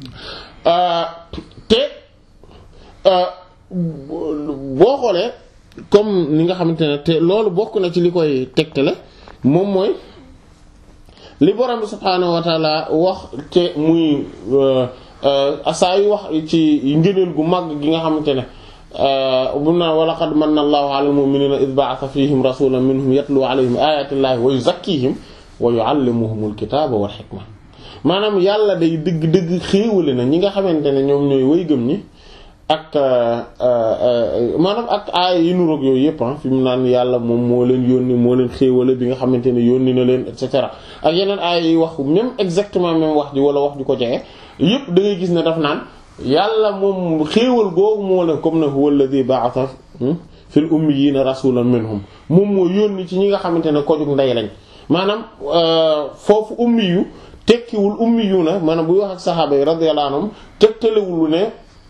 te boo xoolee comme ni nga xamante ne te loolu bokk na ci li koy tegtale moom mooy li borom bi subhaanahu wa taala wax te muy saa yu wax ci ngëneel gu mag gi nga xamante ne bu na wa laqad manna allahu ala al-mu'minina id ba'atha fihim rasulan minhum yatlu alayhim ayati llahi wa yuzakkihim wa yu'allimuhumul kitaba wal hikma maanaam yàlla day dëgg-dëgg xéewale na ñi nga xamante ne ñoom ñooy way gëm ñi ak maanaam ak aaya yi nuroog yooyu yëpp fi mu naan yàlla moom moo leen yónni moo leen xéewale bi nga xamante ne yónni na leen et cetera ak yeneen aaya yi wax même exactement même wax ji wala wax ju ko jege yëpp da ngay gis ne daf naan yàlla moom xéewal googu moo leen comme ne huwa alladhi ba'atha fil ummiyina rasulan minhum moom moo yónni ci ñi nga xamante ne kojug ndey lañ maanaam foofu ummi yu tekkiwul ummi yu na maanaam buy wax ak saxaaba yi radiyallahu anhum tegtalewul ne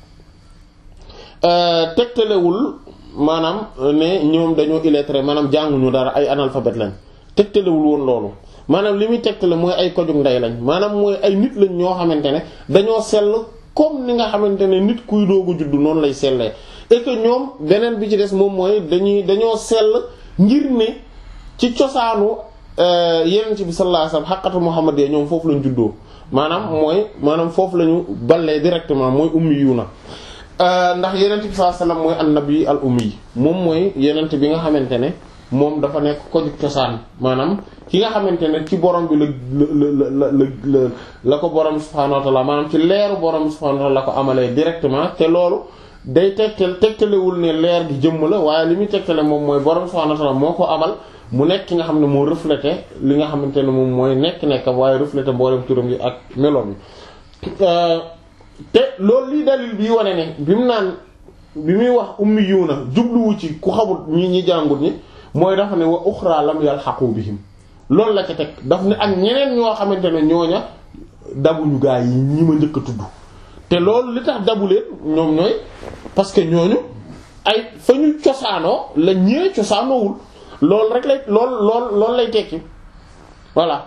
tegtalewul maanaam ne ñoom dañoo illettré maanaam jànguñu dara ay analphabète lañ tegtalewul woon loolu maanaam li muy tegtale mooy ay kojug ndey lañ maanaam mooy ay nit lañ ñoo xamante ne dañoo sell comme ni nga xamante ne nit kuy doogu juddu noonu lay sellee et que ñoom beneen bi ci des moom mooy dañuy dañoo sell ngir ne ci cosaanu yeneen ci bi sallallahu alayhi wasallam xaqatu Muhammad ya ñoom foofu lañ juddoo maanaam mooy maanaam foofu lañu ballee directement mooy ummi yu na ndax yenent bi sallallahu alayhi wasallam mooy annabi al ummi moom mooy yenent bi nga xamante ne moom dafa nekk ko jug cosaan maanaam ki nga xamante ne ci borom bi la la la la la ko borom subhaanahu wa ta'ala maanaam ci leeru borom subhaanahu wa ta'ala la ko amalee directement te loolu day tegtal tegtalewul ne leer gi jëmm la waaye li muy tegtale moom mooy borom subhaanahu wa ta'ala moo ko amal mu nekk ki nga xam ne moo reflété li nga xamante ne moom mooy nekk-nekk waaye reflété mboolem turam yi ak meloom yi te loolu lii dalil bii wane ne bi mu naan bi muy wax ummi yuuna jubluwu ci ku xamul ñi ñi jàngut ñi mooy dafa ne wa uxra lam yalhaqu bihim loolu la ca teg daf ne ak ñeneen ñoo xamante ne ñooña dabuñu gaa yi ñi ma njëkk a tudd te loolu li tax dabu leen ñoom ñooy parce que ñooñu ay fa ñu cosaanoo la ñee cosaanoowul loolu rek lay lool lool loolu lay tekki voilà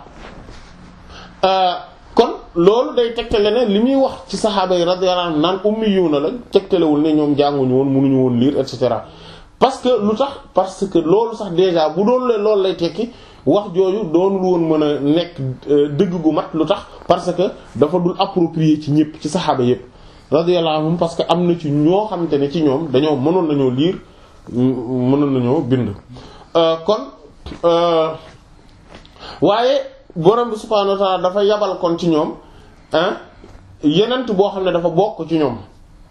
kon loolu day tegtale ne li muy wax ci saxaaba yi radiyallahu anhum naan ummi yuuna la tegtalewul ne ñoom jànguñu woon mënuñu woon lire et cetera parce que lu tax parce que loolu sax déjà bu doon lee loolu lay tekki wax jooju doonul woon mën a nekk dëgg gu mat lu tax parce que dafa dul approprié ci ñëpp ci saxaaba yëpp radiyallahu anhum parce que am na ci ñoo xamante ne ci ñoom dañoo mënoon nañoo lire mënoon nañoo bind kon waaye borom bi subhaanahu wa ta'ala dafa yabal kon ci ñoom ah yenent boo xam ne dafa bokk ci ñoom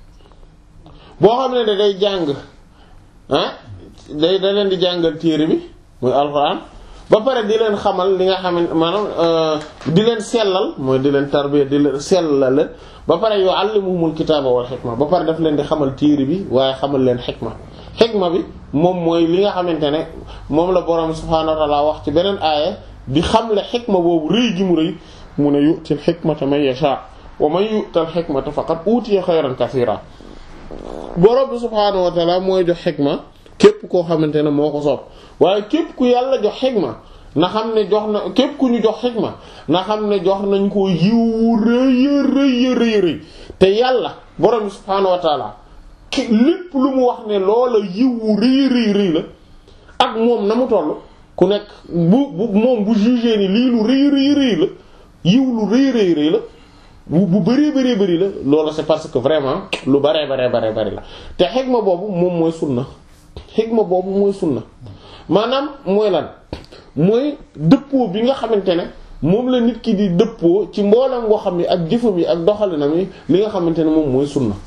boo xam ne da day jàng ah day da leen di jàngal téere bi muy alxuraan ba pare di leen xamal li nga xam ne maanaam di leen sellal mooy di leen tarbiya di leen sellal ba pare yu'allimuhumul kitaaba wal hikma ba pare daf leen di xamal téere bi waaye xamal leen hikma hikma bi moom mooy li nga xamante ne moom la borom subhaanahu wa ta'ala wax ci beneen aaya di xamle xikma boobu rëy gi mu rëy mu ne yu'til xikmata man yasha wa man yu'tal xikmata faqad utiya xayran kasiira borom bi subhaanahu wa ta'ala mooy jox xikma képp koo xamante ne moo ko soob waaye képp ku yàlla jox xikma na xam ne jox na képp ku ñu jox xikma na xam ne jox nañ ko yiwu rëy rëy rëy rëy te yàlla borom bi subhaanahu wa ta'ala lépp lu mu wax ne loola yiwu rëy rëy rëy la ak moom na mu toll ku nekk bu bu moom bu jugé ni lii lu rëy rëy rëy la yiw lu rëy rëy rëy la bu bu bëree bëree bëri la loolu c'est parce que vraiment lu baree baree baree bëri la te xikma boobu moom mooy sunna xikma boobu mooy sunna maanaam mooy lan mooy dëppoo bi nga xamante ne moom la nit ki di dëppoo ci mboolem ngoo xam ne ak jëfam yi ak doxalinam yi li nga xamante ne moom mooy sunna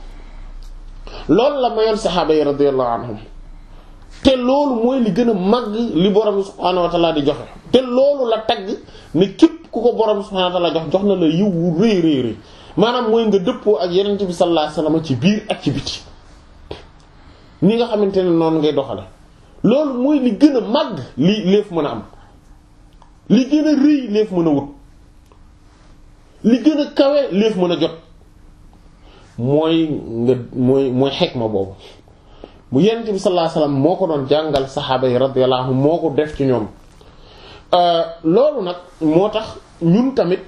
loolu la mayoon saxaaba yi radiyallahu anhum te loolu mooy li gën a màgg li borom subhaanahu wa ta'ala di joxe te loolu la tagg ne képp ku ko borom subhaanahu wa ta'ala jox jox na la yiw wu rëy rëy rëy maanaam mooy nga dëppoo ak yonent bi sallallahu alayhi wasallam ci biir ak ci biti ni nga xamante ne noonu ngay doxale loolu mooy li gën a màgg li léef mën a am li gën a rëy léef mën a wut li gën a kawe léef mën a jot mooy nga mooy mooy xikma boobu bu yonent bi sallallahu alayhi wasallam moo ko doon jàngal saxaaba yi radiyallahu anhum moo ko def ci ñoom loolu nag moo tax ñun tamit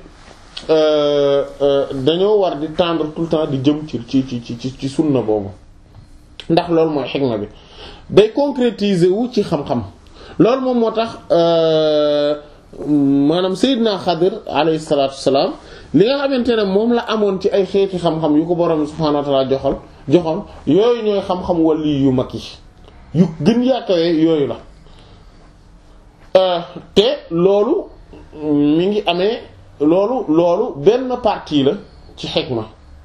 dañoo war di tendre tout le temps di jëm ci ci ci ci ci sunna boobu ndax loolu mooy xikma bi day concrétiser wu ci xam-xam loolu moom moo tax maanaam Seydina Xadir alayhi salaatu wassalaam li nga xamante ne moom la amoon ci ay xeeti xam-xam yu ko borom subhaanahu wa ta'ala joxal joxal yooyu ñooy xam-xam wali yu mag yi yu gën yaakawee yooyu la te loolu mi ngi amee loolu loolu benn partie la ci xikma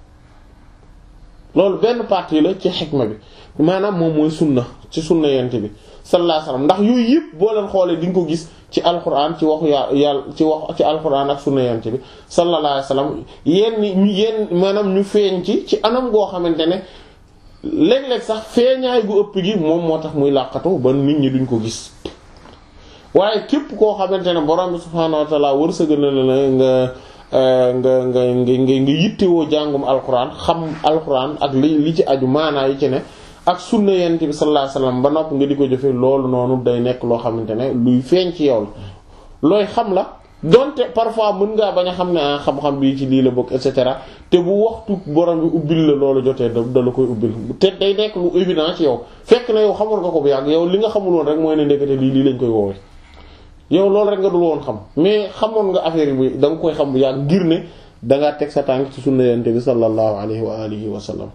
loolu benn partie la ci xikma bi maanaam moom mooy sunna ci sunna yent bi sallallahu alayhi wasallam ndax yooyu yëpp boo leen xoolee di nga ko gis ci alquran ci waxu ya yàlla ci wax ci alquran ak sunna yent bi sallallahu alayhi wasallam yenn ñu yenn maanaam ñu feeñ ci ci anam goo xamante ne léeg-léeg sax feeñaay gu ëpp gi moom moo tax muy làqatu ba nit ñi duñ ko gis waaye képp koo xamante ne borom bi subhaanahu wa ta'ala wërsëgal na la nga nga nga nga nga yittewoo jàngum alquran xam alquran ak li li ci aju maanaa yi ci ne ak sunna yent bi sallallahu alayhi wasallam ba nopp nga di ko jëfe loolu noonu day nekk loo xamante ne luy feeñ ci yow la looy xam la donte parfois mën ngaa bañ a xam ne ah xam-xam bii ci lii la bokk et cetera te bu waxtu borom bi ubbil la loolu jotee da da la koy ubbil te day nekk lu évident ci yow fekk na yow xamul nga ko bu yàgg yow li nga xamul woon rek mooy ne ndekete lii lii lañ koy woowee yow loolu rek nga dul woon xam mais xamoon nga affaire bi da nga koy xam bu yàgg ngir ne dangaa teg sa tànk ci sunna yent bi sallallahu alayhi wa alihi wa sallam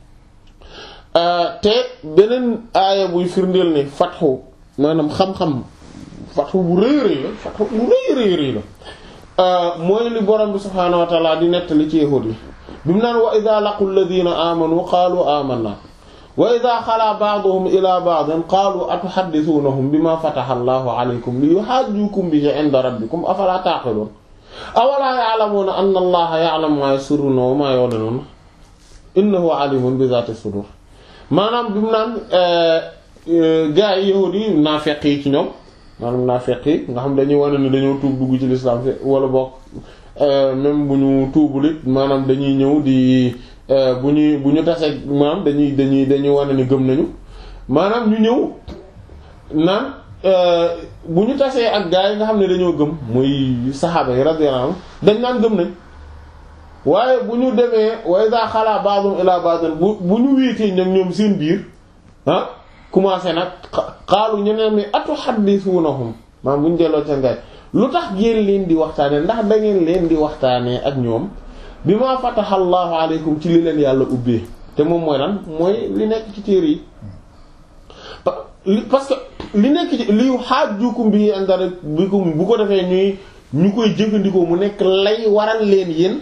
te beneen aaya buy firndeel ne fatxu maanaam xam-xam fatxu bu rëy rëy la fatxu bu rëy rëy rëy la mooy li borom bi subhaanahu wa ta'ala di nettali ci yahuud yi bi mu naan wa idha laqu alladhina amanu qaalu amanna wa idha xalaa ba'duhum ila ba'din qaalu atuhaddithunahum bima fataha allahu alaykum li yuhajjukum bihi 'inda rabbikum afala ta'qilun awala ya'lamuna anna allaha ya'lamu ma yusirruna wa ma yu'linuna innahu 'alimun bi dhati sudur maanaam bi mu naan gaa yi yahuud yi naafeq yi ci ñoom maanaam naafeq yi nga xam dañuy wane ni dañoo tuub dugg ci l'islam wala bokk même bu ñu tuubul it maanaam dañuy ñëw di bu ñuy bu ñu tasee maanaam dañuy dañuy dañuy wane ni gëm nañu maanaam ñu ñëw naan bu ñu tasee ak gaa yi nga xam ne dañoo gëm muy saxaaba yi radiyallahu anhum dañ naan gëm nañ waaye bu ñu demee wa iza xalaa ba'dhum ila ba'dhin bu bu ñu wéetee ñoom ñoom seen biir ah commencé nag xaalu ñeneen mi atuhaddithunahum maanaam bu ñu delloo seen gaay lu tax ngeen leen di waxtaanee ndax da ngeen leen di waxtaanee ak ñoom bima fataha Allahu alaykum ci li leen yàlla ubbee te moom mooy lan mooy li nekk ci téere yi parce que li nekk ci li hajjukum bi inda rabbikum bu ko defee ñuy ñu koy jëfandikoo mu nekk lay waral leen yéen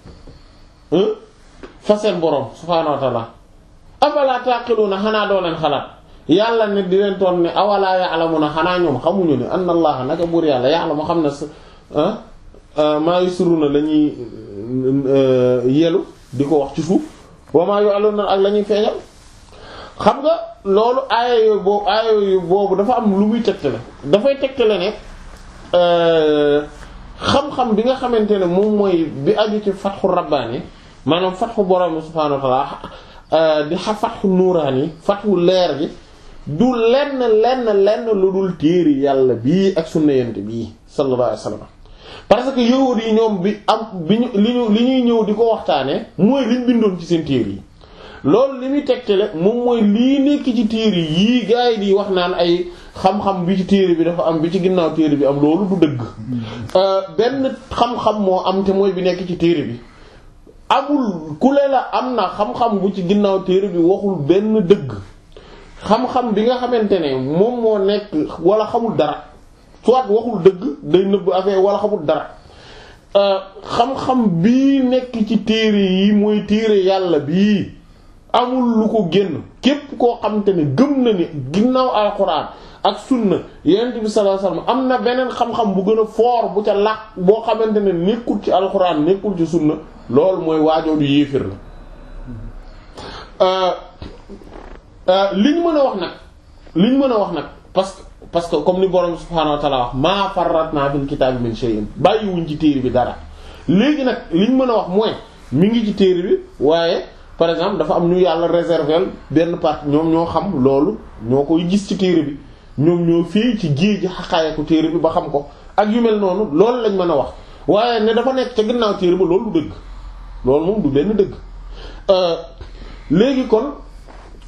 fa seen borom subhaanahu wa ta'ala afala taqiluna xanaa doo leen xalaat yàlla ne di leen toon ne awala ya'lamuna xanaa ñoom xamuñu ne anna allaha naka buur yàlla ya'lamu xam na maa yusirruna la ñuy yelu di ko wax ci suuf wa maa yu'linuna ak la ñuy feeñal xam nga loolu aaya yooyu boobu aaya yooyu boobu dafa am lu muy tegtale dafay tegtale ne xam-xam bi nga xamante ne moom mooy bi aju ci fatxu rabbaani maanaam fatxu borom subhaanahu wa ta'ala di xa fatxu nuuraani fatxu leer gi du lenn lenn lenn lu dul téere yàlla bii ak sunna yent bii sallallahu alayhi wasallam parce que yahuud yi ñoom bi am bi ñu li ñu li ñuy ñëw di ko waxtaanee mooy liñ bindoon ci seen téere yi loolu li muy tegtale moom mooy lii nekk ci téere yii gars yi di wax naan ay xam-xam bi ci téere bi dafa am bi ci ginnaaw téere bi am loolu du dëgg benn xam-xam moo am te mooy bi nekk ci téere bi amul ku le la am na xam-xam bu ci ginnaaw téere bi waxul benn dëgg xam-xam bi nga xamante ne moom moo nekk wala xamul dara soit waxul dëgg day nëbb affaire wala xamul dara xam-xam bii nekk ci téere yi mooy téere yàlla bii amul lu ko génn képp koo xamante ne gëm na ni ginnaaw alxuraan ak sunna yonent bi sallallahu alayhi wasallam am na beneen xam-xam bu gën a fort bu ca làq boo xamante ne nekkul ci alxuraan nekkul ci sunna loolu mooy waajoo du yéefir la liñ mën a wax nag liñ mën a wax nag parce que parce que comme ni borom subhaanahu wa ta'ala wax maa farratna fil kitaabi min shay'in bàyyiwuñ ci téere bi dara léegi nag liñ mën a wax mooy mi ngi ci téere bi waaye par exemple dafa am ñu yàlla réserver benn part ñoom ñoo xam loolu ñoo koy gis ci téere bi ñoom ñoo fii ci géej gi xaqaayaku téere bi ba xam ko ak yu mel noonu loolu lañ mën a wax waaye ne dafa nekk ca ginnaaw téere ba loolu du dëgg loolu moom du benn dëgg léegi kon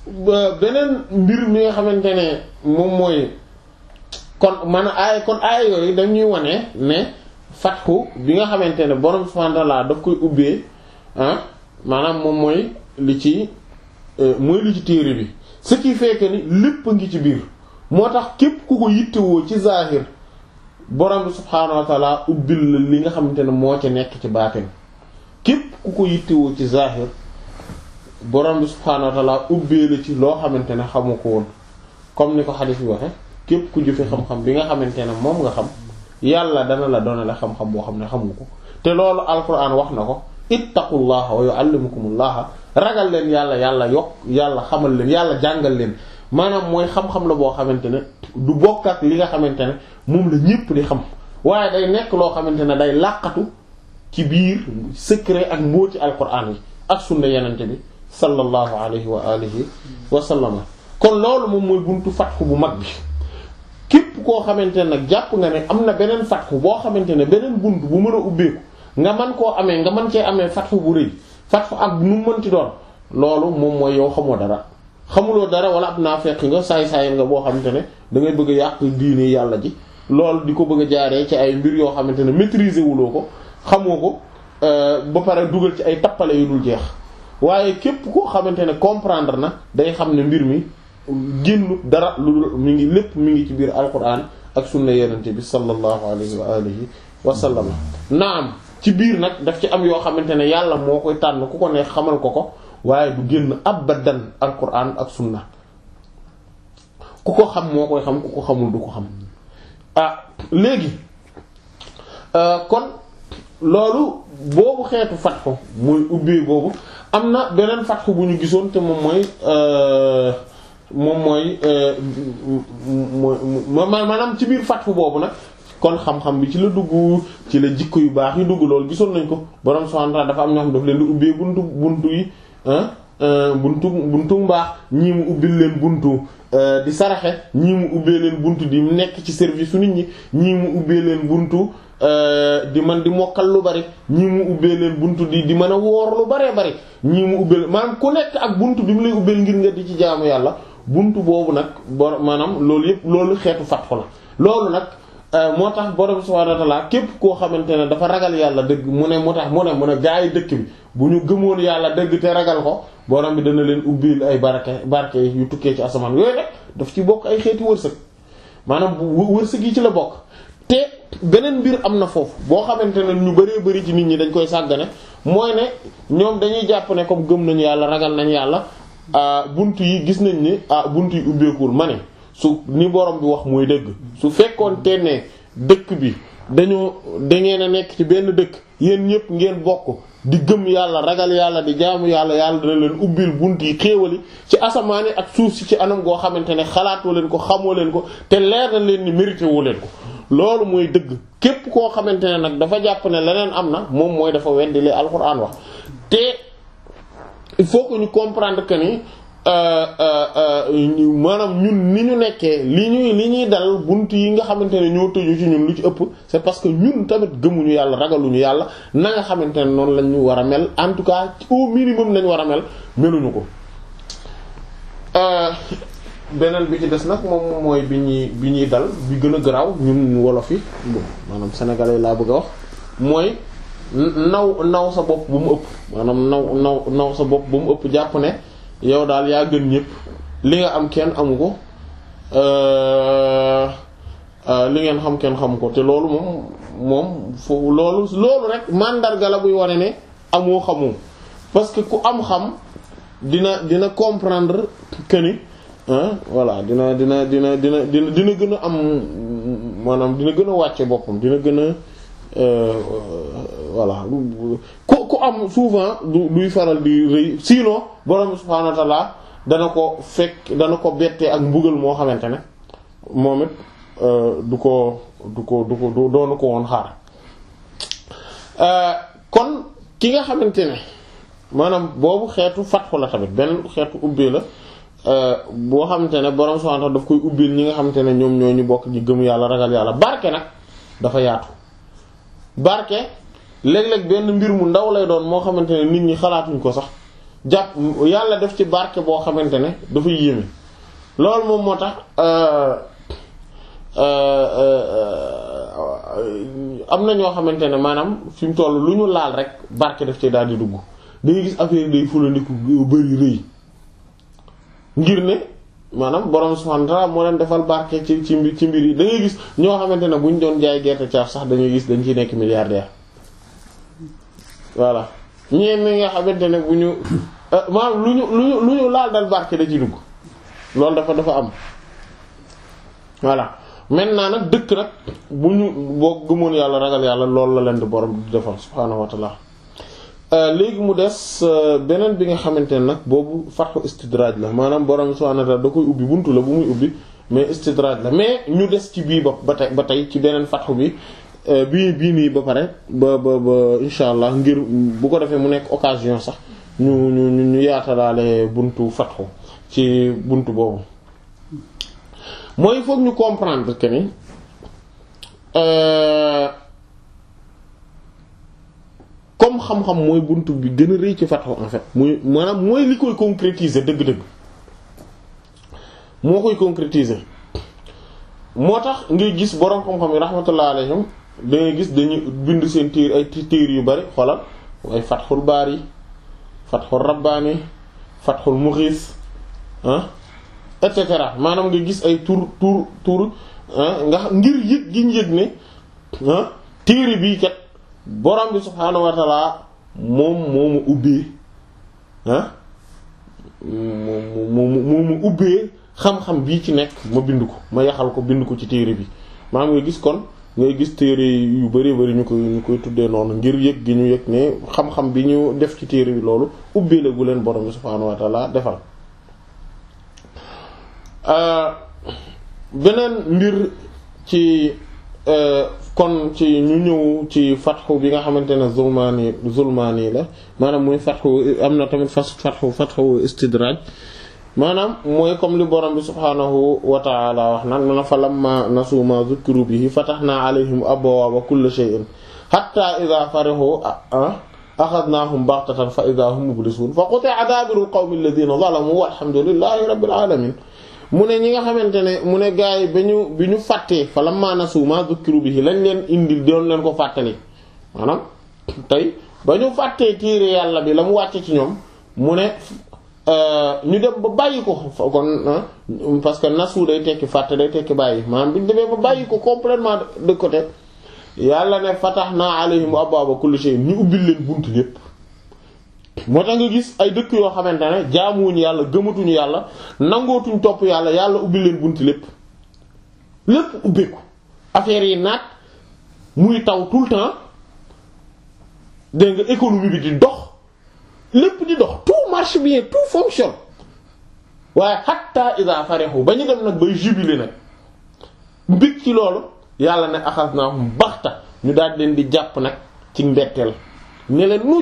beneen mbir mi nga xamante ne moom mooy kon man aay kon aay yooyu dañuy wane ne fatxu bi nga xamante ne borom subhanahu wa ta'ala daf koy ubbee ah maanaam moom mooy li ci mooy li ci téere bi ce qui fait que ni lépp a ngi ci biir moo tax képp ku ko yittewoo ci zahir borom bi subhanahu wa ta'ala ubbil la li nga xamante ne moo ci nekk ci baatin képp ku ko yittewoo ci zahir borom bi subhanahu wa ta'ala ubbee la ci loo xamante ne xamu ko woon comme ni ko xadis bi waxe képp ku jëfe xam-xam bi nga xamante ne moom nga xam yàlla dana la doonale xam-xam boo xam ne xamu ko te loolu alquran wax na ko ittaqullaha wa yu'allimukumullaha ragal leen yàlla yàlla yokk yàlla xamal leen yàlla jàngal leen maanaam mooy xam-xam la boo xamante ne du bokk ak li nga xamante ne moom la ñépp di xam waaye day nekk loo xamante ne day làqatu ci biir secret ak mbóoti alquran yi ak sunna yenente bi sallallahu alayhi wa alihi wa sallama kon loolu moom mooy buntu fatxu bu mag bi képp koo xamante ne nag jàpp nga ne am na beneen fatxu boo xamante ne beneen buntu bu mën a ubbeeku nga man koo amee nga mën cee amee fatxu bu rëy fatxu ak nu mu mënti doon loolu moom mooy yow xamoo dara xamuloo dara wala ab naafeq nga saay-saay nga boo xamante ne da ngay bëgg a yàq diine yàlla ji loolu di ko bëgg a jaaree ci ay mbir yoo xamante ne maîtriser wuloo ko xamoo ko ba pare dugal ci ay tappale yu dul jeex waaye képp koo xamante ne comprendre na day xam ne mbir mi génnu dara lu mi ngi lépp mi ngi ci biir alquran ak sunna yenente bi sallallahu alayhi wa alihi wa sallam naam ci biir nag daf ci am yoo xamante ne yàlla moo koy tànn ku ko neex xamal ko ko waaye du génn abadan alquran ak sunna ku ko xam moo koy xam ku ko xamul du ko xam ah léegi kon loolu boobu xeetu fatxu muy ubbee boobu am na beneen fatxu bu ñu gisoon te moom mooy moom mooy mooy maanaam ci biir fatxu boobu nag kon xam-xam bi ci la dugg ci la jikko yu baax yi dugg loolu gisoon nañ ko borom subhanahu wa ta'ala dafa am ñoo xam daf leen di ubbee buntu buntu yi buntu buntu mbaax ñii mu ubbil leen buntu di saraxe ñii mu ubbee leen buntu di nekk ci service su nit ñi ñii mu ubbee leen buntu di man di mokkal lu bari ñii mu ubbee leen buntu di di mën a woor lu baree bari ñii mu ubbee maanaam ku nekk ak buntu bi mu lay ubbeel ngir nga di ci jaamu yàlla buntu boobu nag bor maanaam loolu yëpp loolu xeetu fatxu la loolu nag moo tax borom subhanahu wa ta'ala képp koo xamante ne dafa ragal yàlla dëgg mu ne mu tax mu ne mu ne gaa yi dëkk bi bu ñu gëmoon yàlla dëgg te ragal ko borom bi dana leen ubbil ay barke barke yu tukkee ci asamaan yooyu rek daf ci bokk ay xeeti wërsëg maanaam wërsëg yi ci la bokk te beneen mbir am na foofu boo xamante ne ñu bëree bëri ci nit ñi dañ koy sàggane mooy ne ñoom dañuy jàpp ne comme gëm nañu yàlla ragal nañ yàlla buntu yi gis nañ ni ah buntu yi ubbeekuwul ma ne su ni borom bi wax mooy dëgg su fekkoon te ne dëkk bi dañoo dangeen a nekk ci benn dëkk yéen ñëpp ngeen bokk di gëm yàlla ragal yàlla di jaamu yàlla yàlla dana leen ubbil bunt yi xéewali ci asamaani ak suuf si ci anam goo xamante ne xalaatoo leen ko xamoo leen ko te leer na leen ni mérité woo leen ko loolu mooy dëgg képp koo xamante ne nag dafa jàpp ne leneen am na moom mooy dafa weddi li alxuraan wax te il faut que ñu comprendre que ni maanaam ñun ni ñu nekkee li ñuy li ñuy dal bunt yi nga xamante ne ñoo tëju ci ñun lu ci ëpp c'est parce que ñun tamit gëmuñu yàlla ragaluñu yàlla na nga xamante ne noonu lañ ñu war a mel en tout cas au minimum lañ war a mel meluñu ko. beneen bi ci des nag moom mooy bi ñuy bi ñuy dal bi gën a garaaw ñun wolof yi bon maanaam sénégalais laa bëgg a wax mooy naw naw sa bopp ba mu ëpp maanaam naw naw naw sa bopp ba mu ëpp jàpp ne. yow daal yaa gën ñëpp li nga am kenn amu ko li ngeen xam kenn xamu ko te loolu moom moom foofu loolu loolu rek mandarga la buy wane ne amoo xamoo parce que ku am xam dina dina comprendre que ni voilà dina dina dina dina dina dina gën a am maanaam dina gën a wàcce boppam dina gën a voilà ku ku am souvent du duy faral di rëy sinon borom subhaanahu wa ta'ala dana ko fekk dana ko bettee ak mbugal moo xamante ne moom it du ko du ko du ko doonu ko woon xaar kon ki nga xamante ne maanaam boobu xeetu fatxu la tamit benn xeetu ubbee la boo xamante ne borom subhaanahu wa ta'ala daf koy ubbil ñi nga xamante ne ñoom ñoo ñu bokk ñi gëm yàlla ragal yàlla barke nag dafa yaatu barke léeg-léeg benn mbir mu ndaw lay doon moo xamante ne nit ñi xalaatuñ ko sax jàpp yàlla def ci barke boo xamante ne dafa yéeme loolu moom moo tax am na ñoo xamante ne maanaam fi mu toll lu ñu laal rek barke def ci daal di dugg da ngay gis affaire day fulandiku bari rëy ngir ne maanaam borom subhanahu wa ta'ala moo leen defal barke ci ci mbir ci mbir yi da ngay gis ñoo xamante ne bu ñu doon jaay gerte caaf sax dañuy gis dañ ciy nekk milliardaire voilà ñeen ñi nga xamante ne bu ñu maanaam lu ñu lu ñu lu ñu laal dal barke da ci dugg loolu dafa dafa am voilà maintenant nag dëkk nag bu ñu boo gëmoon yàlla ragal yàlla loolu la leen di borom di defal subhaanahu wa ta'ala léegi mu des beneen bi nga xamante ne nag boobu fatxu istidraaj la maanaam borom subhaanahu wa ta'ala da koy ubbi buntu la bu muy ubbi mais istidraaj la mais ñu des ci bii bopp ba tey ba tey ci beneen fatxu bi bii bii nii ba pare ba ba ba insha allah ngir bu ko defee mu nekk occasion sax ñu ñu ñu yaatalaale buntu fatxu ci buntu boobu mooy il faut ñu comprendre que ni comme xam-xam mooy buntu bi gën a rëy ci fatxu en fait muy maanaam mooy li koy concrétiser dëgg-dëgg moo koy concrétiser moo tax ngay gis borom xam-xam yi rahmatullah alayhim da ngay gis dañuy bind seen tiir ay tiir yu bari xoolal ay fatxul baari fatxul rabbaani fatxul mughis ah et cetera maanaam nga gis ay tur tur tur nga ngir yëg gi ñu yëg ne ah téere bii kat borom bi subhaanahu wa ta'ala moom moo ma ubbee ah moom moo moo ma ubbee xam-xam bii ci nekk ma bind ko ma yaxal ko bind ko ci téere bi maanaam nga gis kon ngay gis téere yu bari bari ñu koy ñu koy tuddee noonu ngir yëg gi ñu yëg ne xam-xam bi ñu def ci téere bi loolu ubbee la gu leen borom bi subhaanahu wa ta'ala defal. beneen mbir ci kon ci ñu ñëw ci fatxu bi nga xamante ne zulmaani zulmaani la maanaam muy fatxu am na tamit fas fatxu fatxu istidraaj maanaam mooy comme li borom bi subhaanahu wa ta'ala wax naan na fa lamma nasu ma zukkiru bihi fatahna alayhim abwaaba kulli shay'in hatta idha farihu akhadnahum baghtatan fa idha hum mublisun fa quti'a daabirul qawmi alladhina zalamu walhamdulillahi rabbil alamin mu ne ñi nga xamante ne mu ne gars yi ba ñu bi ñu fàttee fa lamma nasu ma zukkiru bihi lañ leen indil doon leen ko fàttali maanaam tey ba ñu fàttee téere yàlla bi la mu wàcce ci ñoom mu ne ñu dem ba bàyyi ko kon parce que nasu day tekki fàtte day tekki bàyyi maanaam bi ñu demee ba bàyyi ko complètement de côté yàlla ne fatahna alayhim abwaaba kulli shay ñu ubbil leen buntu lépp moo tax nga gis ay dëkk yoo xamante ne jaamuwuñu yàlla gëmatuñu yàlla nangootuñ topp yàlla yàlla ubbil leen buntu lépp lépp ubbeeku affaire yi naat muy taw tout le temps dégg nga économie bi di dox lépp di dox tout marche bien tout fonctionne waaye hatta iza farihu ba ñu dem nag bay jubilé nag mbig ci loolu yàlla ne axadnaahum baxta ñu daal leen di jàpp nag ci mbetteel ne leen nuuj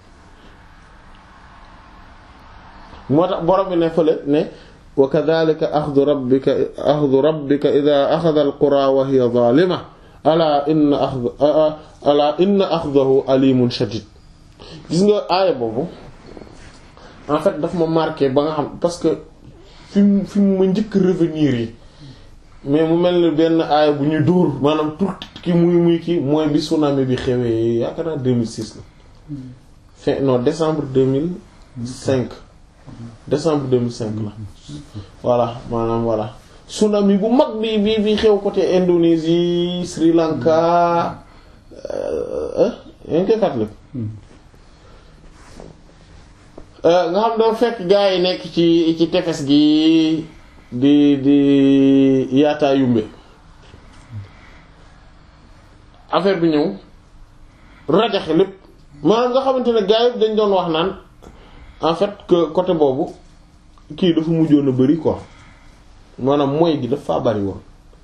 moo tax borom bi ne fële ne wa kadhalika axdu rabbika axdu rabbika iza axada al-qura wa hiya zaalima ala inna axd ala inna axdahu alimun shadid gis nga aaya boobu en fait daf ma marqué ba nga xam parce que fi mu fi mu ma njëkk revenir yi mais mu mel ni benn aaya bu ñuy dóor maanaam tout ki muy muy ki mooy bi tsunami bi xewee yaakaar naa deux mille six la fin non décembre deux mille cinq décembre deux mille cinq la voilà maanaam voilà tsunami bu mag bi bi bi xew côté Indonésie Sri Lanka yaa ngi koy fàttali nga xam dafa fekk gaa yi nekk ci ci tefes gi di di yaataa yumbe affaire bi ñëw rajaxe lépp maanaam nga xamante ne gaa yi dañ doon wax naan en fait que côté boobu kii dafa mujjoon a bari quoi maanaam mooy gi dafa bari woon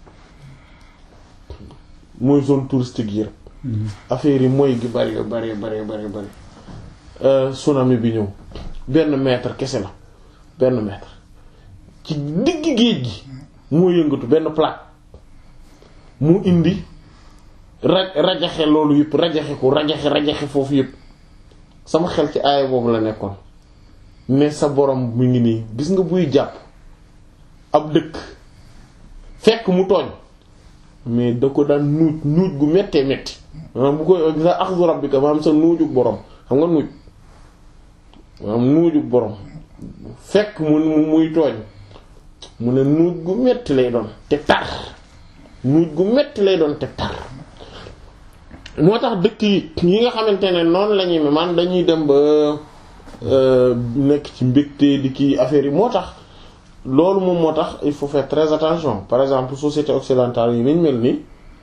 mooy zone touristique yi rek affaire yi mooy gi bari bari bari bari bari tsunami bi ñëw benn mètre kese la benn mètre ci digg géej gi moo yëngatu benn plaque mu indi raj rajaxe loolu yëpp rajaxe ko rajaxe rajaxe foofu yëpp sama xel ci aaya boobu la nekkoon ne sa borom mu ngi nii gis nga buy jàpp ab dëkk fekk mu tooñ mais da ko daan nuuj nuuj gu méttee métti maanaam bu koy sa axdu rabbika maanaam sa nuujug borom xam nga nuuj maanaam nuujug borom fekk mu muy tooñ mu ne nuuj gu métti lay doon te tar nuuj gu métti lay doon te tar moo tax dëkk yi yi nga xamante ne noonu la ñuy man dañuy dem ba nekk ci mbégte di kii affaire yi moo tax loolu moom moo tax il faut faire très attention par exemple société occidentale yi niñ mel nii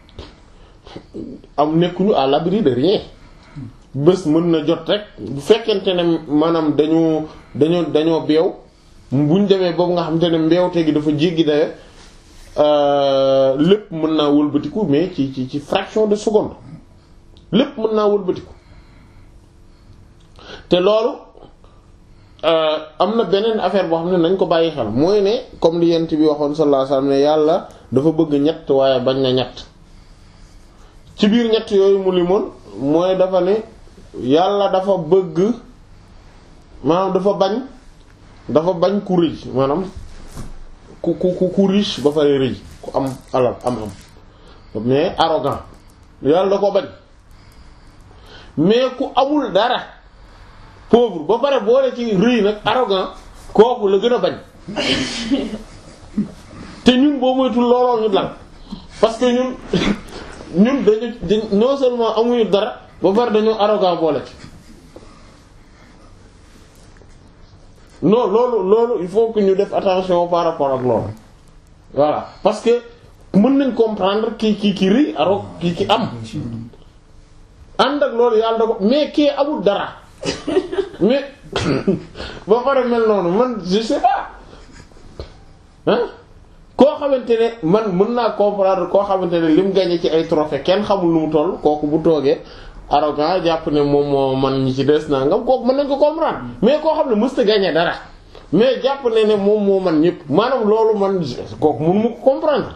am nekkuñu à l'abri de rien bés mën na jot rek bu fekkente ne maanaam dañoo dañoo dañoo beew buñ demee boobu nga xamante ne mbeewte gi dafa jéggi daye lépp mën naa wëlbatiku mais ci ci ci fraction de seconde lépp mën naa wëlbatiku te loolu am na beneen affaire boo xam ne nañ ko bàyyi xel mooy ne comme li yent bi waxoon sallallahu alayhi wasallam ne yàlla dafa bëgg ñett waaye bañ na ñett ci biir ñett yooyu mu limoon mooy dafa ne yàlla dafa bëgg maanaam dafa bañ dafa bañ ku rëy maanaam ku ku ku riche ba pare rëy ku am alal am am mais arrogant yàlla da ko bañ mais ku amul dara pauvre ba pare boole ci rëy nag arrogant kooku la gën a bañ te ñun boo moytul looloo ñu lan parce que ñun ñun dañu dañ non seulement amuñu dara ba pare dañoo arrogant boole ci non loolu loolu il faut que ñu def attention par rapport ak loolu voilà parce que mën nañ comprendre ki ki ki rëy arrogant ki ki am ànd ak loolu yàlla da ko mais kii amul dara mais ba pare mel noonu man je sais pas hein koo xamante ne man mën naa comprendre koo xamante ne lim gagné ci ay trophée kenn xamul lu mu toll kooku bu toogee arrogant jàpp ne moom moo man ñi ci des naa ngam kooku mën nañ ko comprendre mais koo xam ne mësta gagné dara mais jàpp ne ne moom moo man ñëpp maanaam loolu man kooku mënu ma ko comprendre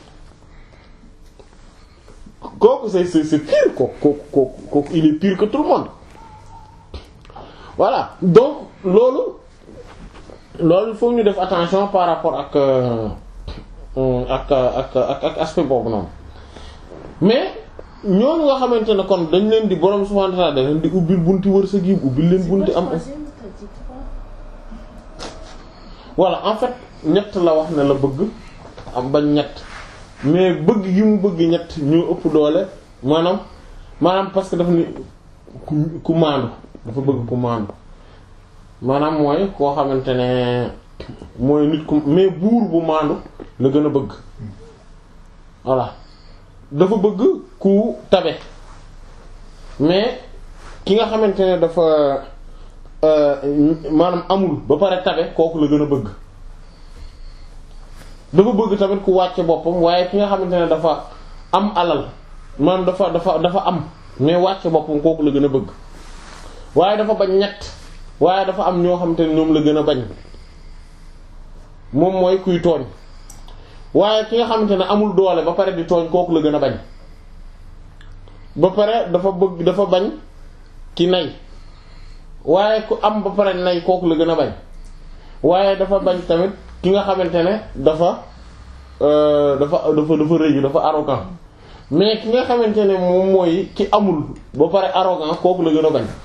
kooku c'est c'est c'est pire kooku kooku kooku kooku il est pire que tout le monde voilà donc loolu loolu il faut ñu def attention par rapport ak ak ak ak ak aspect boobu noonu mais ñooñu nga xamante ne kon dañ leen di borom subhanahu wa ta'ala dañ leen di ubbil bunti wërsëg yi ubbil leen bunti am voilà en fait ñett la wax ne la bëgg am bañ ñett mais bëgg gi mu bëgg ñett ñoo ëpp doole maanaam maanaam parce que dafa ni ku ku maandu dafa bëgg ku maandu maanaam mooy koo xamante ne mooy nit ku mais buur bu maandu la gën a bëgg voilà dafa bëgg ku tabe mais ki nga xamante ne dafa maanaam amul ba pare tabe kooku la gën a bëgg dafa bëgg tamit ku wàcce boppam waaye ki nga xamante ne dafa am alal maanaam dafa dafa dafa am mais wàcce boppam kooku la gën a bëgg waaye dafa bañ ñett waaye dafa am ñoo xamante ne ñoom la gën a bañ moom mooy kuy tooñ waaye ki nga xamante ne amul doole ba pare di tooñ kooku la gën a bañ ba pare dafa bëgg dafa bañ ki nay waaye ku am ba pare nay kooku la gën a bañ waaye dafa bañ tamit ki nga xamante ne dafa dafa dafa dafa rëy dafa arrogant mais ki nga xamante ne moom mooy ki amul ba pare arrogant kooku la gën a bañ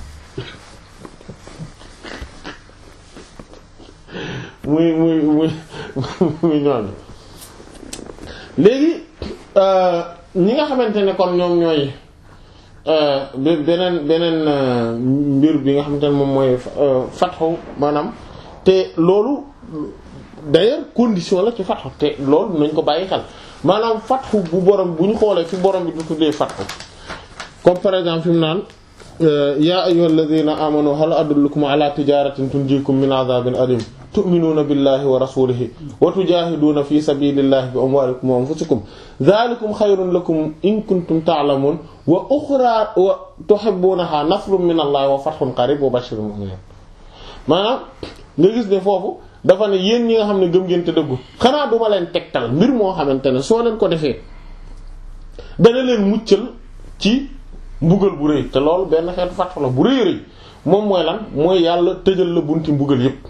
muy muy muy muy ñoom léegi ñi nga xamante ne kon ñoom ñooy beneen beneen mbir bi nga xamante ne moom mooy fatxu maanaam te loolu d'ailleurs condition la ci fatxu te loolu nañ ko bàyyi xel maanaam fatxu bu borom bu ñu xoolee fi borom bi du tuddee fatxu comme par exemple fi mu naan yaa ayyuhal ladhina amanu hal adullukum ala tijaratin tunjikum min adhabin alim tu'minuna billahi wa rasulihi wa tujahiduna fi sabilillahi bi amwalikum wa anfusikum dhalikum khayrun lakum in kuntum ta'lamun wa ukhra wa tuhibbunaha nasrun min allahi wa fathun qarib wa bashiril mu'minin maanaam nga gis ne foofu dafa ne yéen ñi nga xam ne gëm ngeen te dëggu xanaa duma leen tegtal mbir moo xamante ne soo leen ko defee dana leen muccal ci mbugal bu rëy te loolu benn xeetu fatxu la bu rëy rëy moom mooy lan mooy yàlla tëjal la bunti mbugal yépp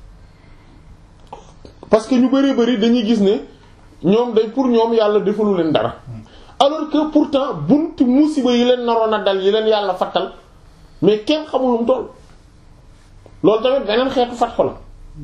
parce que ñu bari bari dañuy gis ne ñoom day pour ñoom yàlla defalu leen dara alors que pourtant bunti musiba yi leen naroon a dal yi leen yàlla fattal mais kenn xamul lu mu toll loolu tamit beneen xeetu fatxo la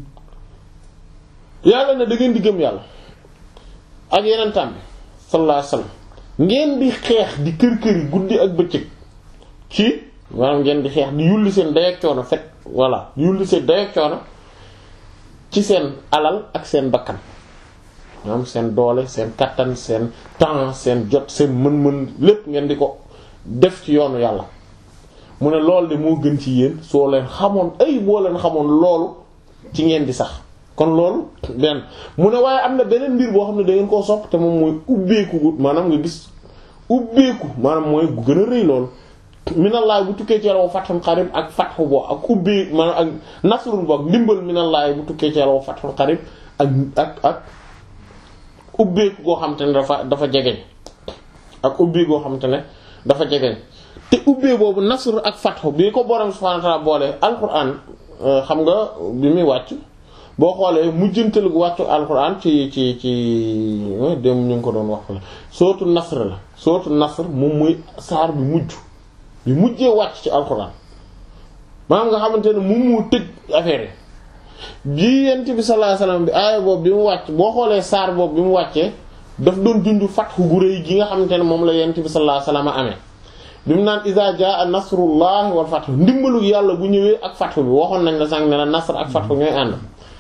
yàlla ne da ngeen di gëm yàlla ak yeneen tam bi sallallahu alayhi wasallam ngeen di xeex di kër kër yi guddi ak bëccëg ci maanaam ngeen di xeex di yulli seen dayak coono fet voilà yulli seen dayak coono ci seen alal ak seen bakkan maanaam seen doole seen kattan seen temps seen jot seen mën-mën lépp ngeen di ko def ci yoonu yàlla mu ne loolu de moo gën ci yéen soo leen xamoon ay boo leen xamoon loolu ci ngeen di sax kon loolu benn mu ne waaye am na beneen mbir boo xam ne da ngeen koo sopp te moom mooy ubbeeku gu maanaam nga gis ubbeeku maanaam mooy gu gën a rëy loolu minallaay bu tukkee ci yàlla fathun qarib ak fathu boo ak ubbee maanaam ak nasrun boo ak ndimbal minallaay bu tukkee ci yàlla fathun qarib ak ak ak ubbeeku goo xam te ne dafa dafa jegeñ ak ubbee goo xam te ne dafa jegeñ te ubbee boobu nasr ak fathu bi ko borom subhanahu wa ta'ala boole alquran xam nga bi muy wàcc boo xoolee mujjantal gu wàccu alquran ci ci ci dem ñu ngi ko doon wax la sootu nasr la sootu nasr moom mooy saar bi mujj bi mujjee wàcc ci alquran maanaam nga xamante ne moom moo tëj affaire yi bii yent bi sallallahu alayhi wasallam bi aaya boobu bi mu wàcc boo xoolee saar boobu bi mu wàccee daf doon junju fathu gu rëy gi nga xamante ne moom la yent bi sallallahu alayhi wasallam amee bi mu naan iza jaa nasrullahi wal fathu ndimbalu yàlla bu ñëwee ak fathu bi waxoon nañ la sànq ne la nasr ak fathu ñooy ànd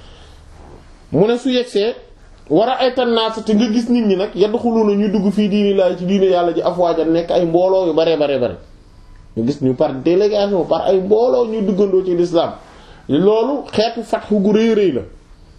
mu ne su yegsee war a ay tannaas te nga gis nit ñi nag yadxuluna ñu dugg fii diini laay ci diine yàlla ji afwaajan nekk ay mbooloo yu baree baree bare ñu gis ñu par délégation par ay mbooloo ñu duggandoo ci l'islam loolu xeetu fatxu gu rëy rëy la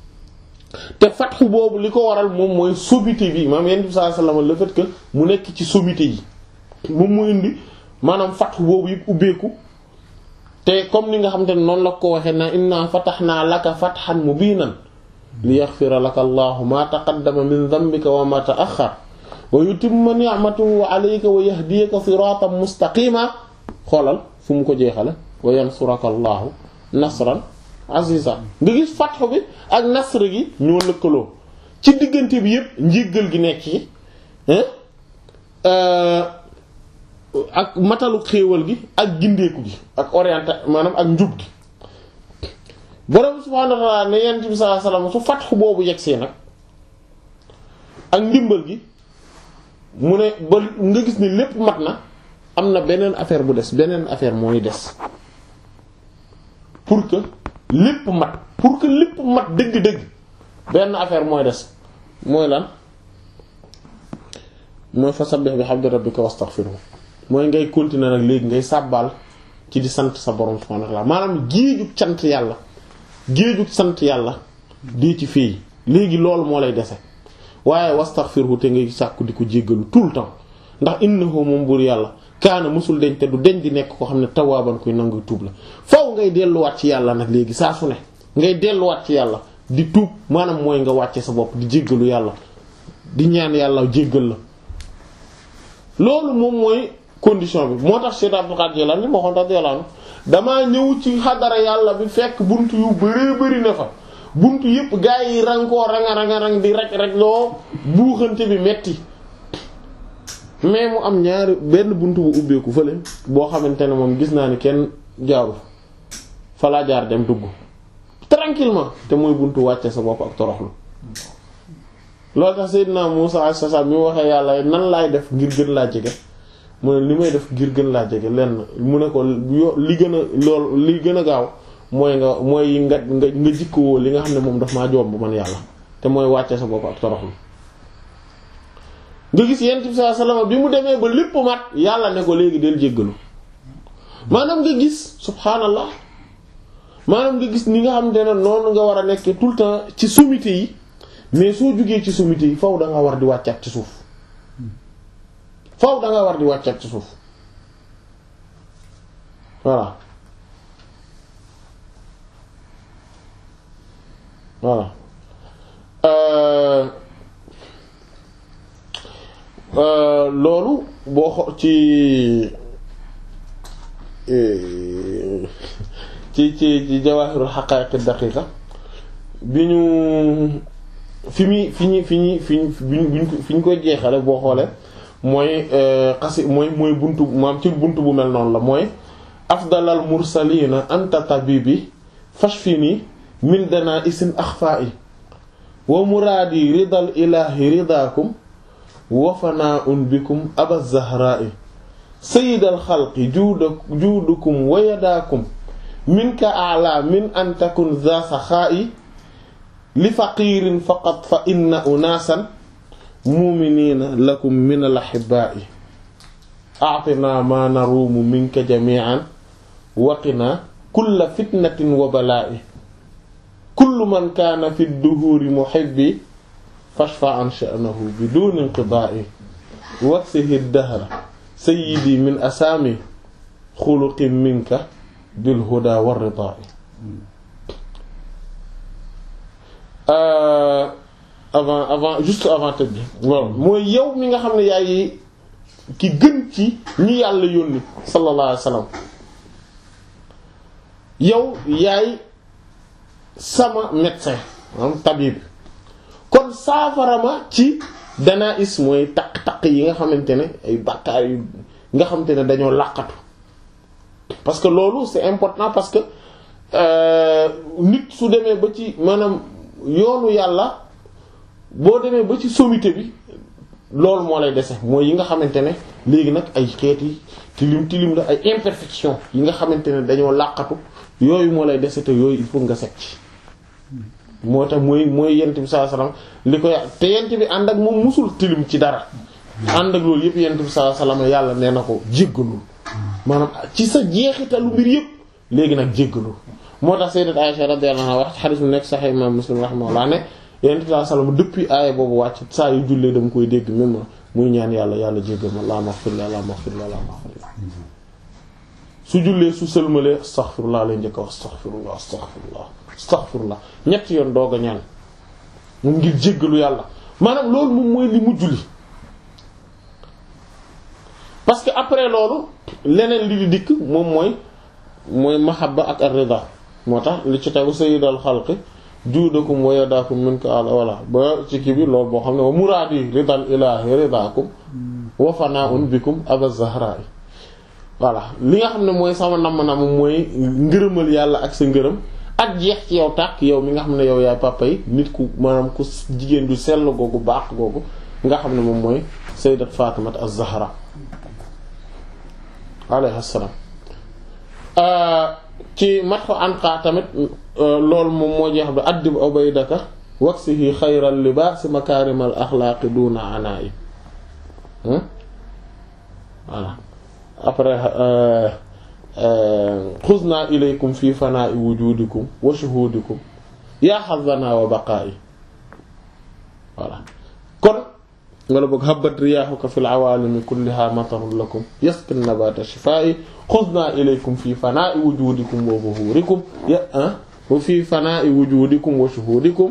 te fatxu boobu li ko waral moom mooy sommité bi maanaam yonent bi sallallahu alayhi wasallam le fait que mu nekk ci sommité yi moom mu indi maanaam fatxu boobu yëpp ubbeeku te comme ni nga xam te ne noonu la ko waxee na inna fatahnaa laka fathan mubiinan liyaghfira laka allahu ma taqaddama min dhanbika wa ma ta'akhkhar wa yutimma ni'matahu alayka wa yahdiyaka siratan mustaqima xoolal fu mu ko jeexale wa yansuraka allahu nasran aziza nga gis fatxu bi ak nasr gi ñoo lëkkaloo ci diggante bi yépp njéggal gi nekk ci ak matalu xéewal gi ak gindeeku gi ak orienté maanaam ak njub gi borom subhaanahu wa ta'aala ne yonent bi sallallahu alayhi wasallam su fatxu boobu yegsee nag ak ndimbal gi mu ne ba nga gis ni lépp mat na am na beneen affaire bu des beneen affaire mooy des pour que lépp mat pour que lépp mat dëgg-dëgg benn affaire mooy des mooy lan mooy fasabbih bihamdi rabbika wastaghfirhu mooy ngay continuer nag léegi ngay sàbbaal ci di sant sa borom subhaanahu wa ta'aala maanaam géejug sant yàlla géejug sant yàlla dee ci fii léegi loolu moo lay dese waaye wastaghfirhu te ngay sàkku di ko jéggalu tout le temps ndax innahu moom buur yàlla kaana mësul deñ te du deñ di nekk ko xam ne tawaaban koy nangu tuub la faw ngay delluwaat ci yàlla nag léegi saa su ne ngay delluwaat ci yàlla di tuub maanaam mooy nga wàcce sa bopp di jéggalu yàlla di ñaan yàlla jéggal la loolu moom mooy condition bi moo tax Cheikh Abdul Qadir Jilani moo xoon radiyallahu anhu damaa ñëw ci xadara yàlla bi fekk buntu yu bëree bëri na fa buntu yëpp gaa yi rankoo ranga ranga rang di rek rek loo buuxante bi metti mais mu am ñaari benn buntu bu ubbeeku fële boo xamante ne moom gis naa ni kenn jaaru fa laa jaar dem dugg tranquillement te mooy buntu wàcce sa bopp ak toroxlu loolu tax Seydina Muusaa alayhi salaam mi waxee yàlla nan laay def ngir gën laa jege mu ne li may def ngir gën laa jege lenn mu ne ko li gën a lool li gën a gaaw mooy nga mooy nga nga nga jikkoo li nga xam ne moom daf maa jomb man yàlla te mooy wàcce sa bopp ak toroxlu nga gis yonent bi sallallahu alayhi wasallam bi mu demee ba lépp mat yàlla ne ko léegi del jéggalu maanaam nga gis subhaanallah maanaam nga gis ni nga xam ne noonu nga war a nekkee tout le temps ci sommité yi mais soo jugee ci sommité yi faw da nga war di wàccaat ci suuf faw da nga war di wàccaat ci suuf voilà voilà euh Euh, loolu boo xo ci ci ci ci Jawahirul Haqa'iq Daqiqa bi ñu fi muy fi ñu fi ñu fi ñu fi ñu koy jeexale boo xoolee mooy xasi mooy mooy buntu maam ci buntu bu mel noonu la mooy afdalal mursalina anta tabibi fashfini min dana isin axfa'i wa muraadi ridal ilahi ridaakum wa fana'un bikum aba zahra'i sayyidal xalqi juuda juudukum wa yadaakum minka a'la min an takun za saxaa'i li faqiirin faqat fa inna unaasan mu'miniina lakum min al-ahibbaa'i a'tinaa maa naruumu minka jamii'an waqinaa kulla fitnatin wa balaa'i kullu man kaana fi duhuuri muhibbi fashfa' an sha'nihi biduuni inqidaa'i waksihi dahra sayyidi min asaami xuluqin minka bil hudaa war ridaa'i. avant avant juste avant tëj bi voilà mooy yow mi nga xam ne yaay ki gën ci ñi yàlla yónni sallallahu alayhi wasallam yow yaay sama médecin maanaam tabib kon saafara ma ci danaa is mooy taq-taq yi nga xamante ne ay bàkkaar yu nga xamante ne dañoo làqatu parce que loolu c'est important parce que nit su demee ba ci maanaam yoonu yàlla boo demee ba ci sommité bi loolu moo lay dese mooy yi nga xamante ne léegi nag ay xeeti tilim tilim la ay imperfection yi nga xamante ne dañoo làqatu yooyu moo lay dese te yooyu il faut nga set ci moo tax mooy mooy yent bi sallallahu alayhi wasallam li ko te yent bi ànd ak moom musul tilim ci dara ànd ak loolu yëpp yent bi sallallahu alayhi wasallam yàlla nee na ko jéggalul maanaam ci sa jeexitalu mbir yëpp léegi nag jéggalul moo tax sayyidat Aisha radiyallahu anha wax ci xadiis bu nekk Sahih Imam Muslim rahimahullah ne yent bi sallallahu alayhi wasallam depuis aaya boobu wàcc saa yu jullee dama koy dégg même muy ñaan yàlla yàlla jéggal ma la maghfir la la maghfir la la maghfir su jullee su sëlmalee astaghfirullah lay njëkk wax astaghfirullah astaghfirullah astaghfirullah ñetti yoon doog a ñaan moom ngir jéggalu yàlla maanaam loolu moom mooy li mujj li parce que après loolu leneen li di dikk moom mooy mooy mahabba ak ar-rida moo tax li ci tegu sayyidal xalqi juudakum wa yadaakum minka ala wala ba ci kii bi loolu boo xam ne wa muraadi ridal ilahi ridaakum wa fana'un bikum aba zahra'i voilà li nga xam ne mooy sama namm-namm mooy ngërëmal yàlla ak sa ngërëm ak jeex ci yow tàkk yow mi nga xam ne yow yaay papa yi nit ku maanaam ku jigéen du sell googu baax googu nga xam ne moom mooy sayyidat Fatimat az-Zahra alayha salaam. ci matxu anqa tamit loolu moom moo jeex bi addib ubaydaka waksihi xayral libaas makaarimal axlaaqi duuna anaa'i voilà après xuznaa ilaykum fi fanaa'i wujuudikum wa shuhuudikum yaa hazzanaa wa baqaa'i voilà kon nga la bëgg habbat riyaahuka fil awaalimi kullihaa matarun lakum yasqin nabaata shifaa'i xuznaa ilaykum fi fanaa'i wujuudikum wa zuhuurikum ya wa fi fanaa'i wujuudikum wa shuhuudikum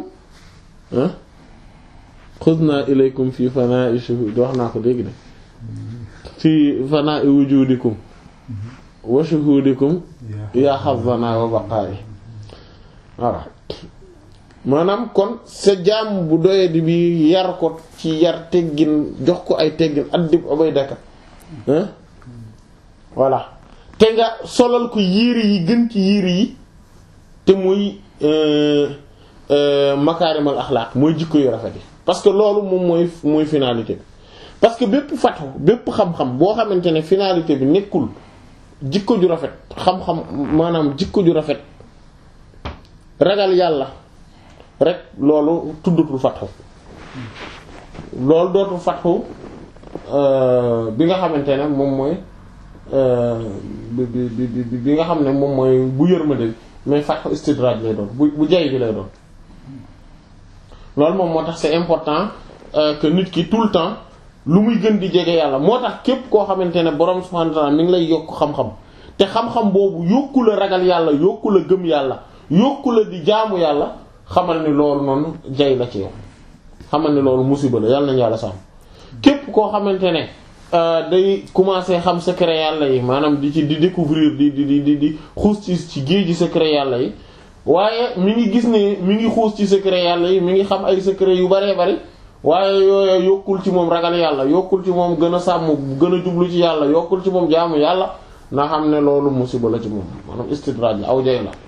xuznaa ilaykum fi fanaa'i shuhuudikum wax naa ko léegi de fi fanaa'i wujuudikum wa shuhuudikum yaa hazzanaa wa baqaa'i voilà maanaam kon sa jaam bu doye di bi yar ko ci yar teggin jox ko ay teggin addib ubaydaka hein voilà te nga solal ko yére yi gën ci yére yi te muy makaarimal axlaaq mooy jikko yu rafet yi parce que loolu moom mooy mooy finalité bi parce que bépp fatu bépp xam-xam boo xamante ne finalité bi nekkul jikko ju rafet xam-xam maanaam jikko ju rafet ragal yàlla rek loolu tuddatul fatxu loolu dootul fatxu bi nga xamante ne moom mooy bi bi bi bi nga xam ne moom mooy bu yërmande mais fatxu istidraaj lay doon bu bu jay bi lay doon loolu moom moo tax c'est important que nit ki tout le temps lu muy gën di jege yàlla moo tax képp koo xamante ne borom subhanahu wa ta'ala mi ngi lay yokk xam-xam te xam-xam boobu yokku la ragal yàlla yokku la gëm yàlla yokku la di jaamu yàlla xamal ni loolu noonu jay la ci yow xamal ni loolu musiba la yàlla nañu yàlla sàmm képp koo xamante ne day commencer xam secret yàlla yi maanaam di ci di découvrir di di di di di xuus ci ci géeji secret yàlla yi waaye mi ngi gis ne mi ngi xuus ci secret yàlla yi mi ngi xam ay secret yu baree bari waaye yooyu yokkul ci moom ragal yàlla yokkul ci moom gën a sàmm gën a jublu ci yàlla yokkul ci moom jaamu yàlla na xam ne loolu musiba la ci moom maanaam istidraaj la aw jay la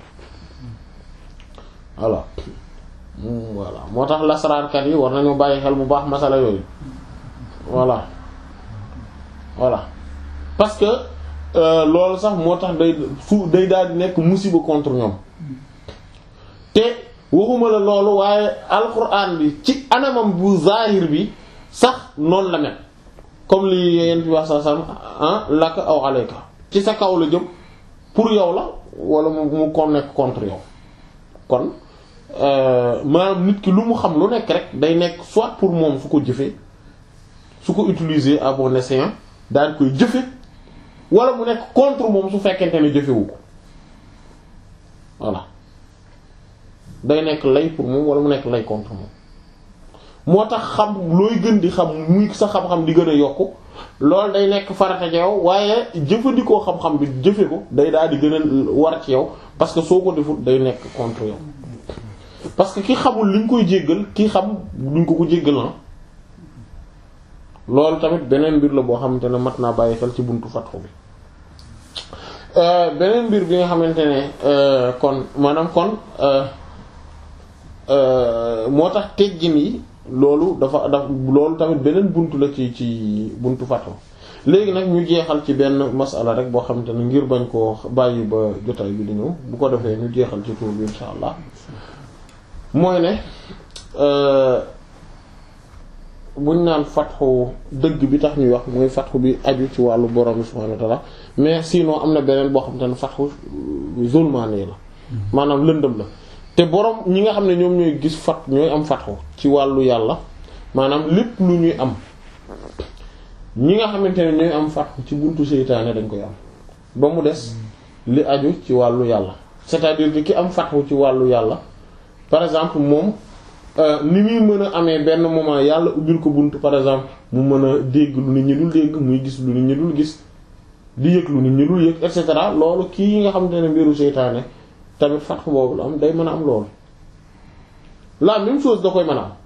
voilà voilà moo tax lasraarkat yi war nañu bàyyi xel bu baax masala yooyu voilà voilà parce que euh, loolu sax moo tax day fu day daal di nekk musiba contre ñoom te waxuma la loolu waaye alquran bi ci anamam bu zahir bi sax noonu la mel comme li yent bi wax sa sam ah laka aw alayka ci sa kaw la jëm pour yow la wala mu mu kon nekk contre yow kon maanaam nit ki lu mu xam lu nekk rek day nekk soit pour moom su ko jëfee su ko utiliser à bon escient daal koy jëfe wala mu nekk contre moom su fekkente ne jëfewu ko voilà day nekk lay pour moom wala mu nekk lay contre moom moo tax xam looy gën di xam muy sa xam-xam di gën a yokku loolu day nekk farata ci yow waaye jëfandikoo xam-xam bi jëfe ko day daal di gën a war ci yow parce que soo ko deful day nekk contre yow parce que ki xamul liñ koy jéggal ki xam duñ ko ko jéggal na loolu tamit beneen mbir la boo xamante ne mat naa bàyyi xel ci buntu fatxu bi beneen mbir bi nga xamante ne kon maanaam kon moo tax teggin yi loolu dafa daf loolu tamit beneen buntu la ci ci buntu fatxu léegi nag ñu jeexal ci benn masala rek boo xamante ne ngir bañ koo bàyyi ba jotaay bi di ñëw bu ko defee ñu jeexal ci tour bi insha allah mooy ne buñ naan fatxu dëgg bi tax ñuy wax mooy fatxu bi aju ci wàllu borom subhanahu wa ta'ala mais sinon am na beneen boo xamante ne fatxu zulmaani la maanaam lëndëm la te borom ñi nga xam ne ñoom ñooy gis fat ñooy am fatxu ci wàllu yàlla maanaam lépp lu ñuy am ñi nga xamante ne ñooy am fatxu ci buntu seytaane dañ koy am ba mu des li aju ci wàllu yàlla c'est-à-dire que ki am fatxu ci wàllu yàlla par exemple moom ni muy mën a amee benn moment yàlla ubbil ko buntu par exemple mu mën a dégg lu nit ñi dul dégg muy gis lu nit ñi dul gis di yëg lu nit ñi dul yëg et cetera loolu kii yi nga xamante ne mbiru seytaane tamit fatxu boobu la am day mën a am loolu la même chose da koy mën a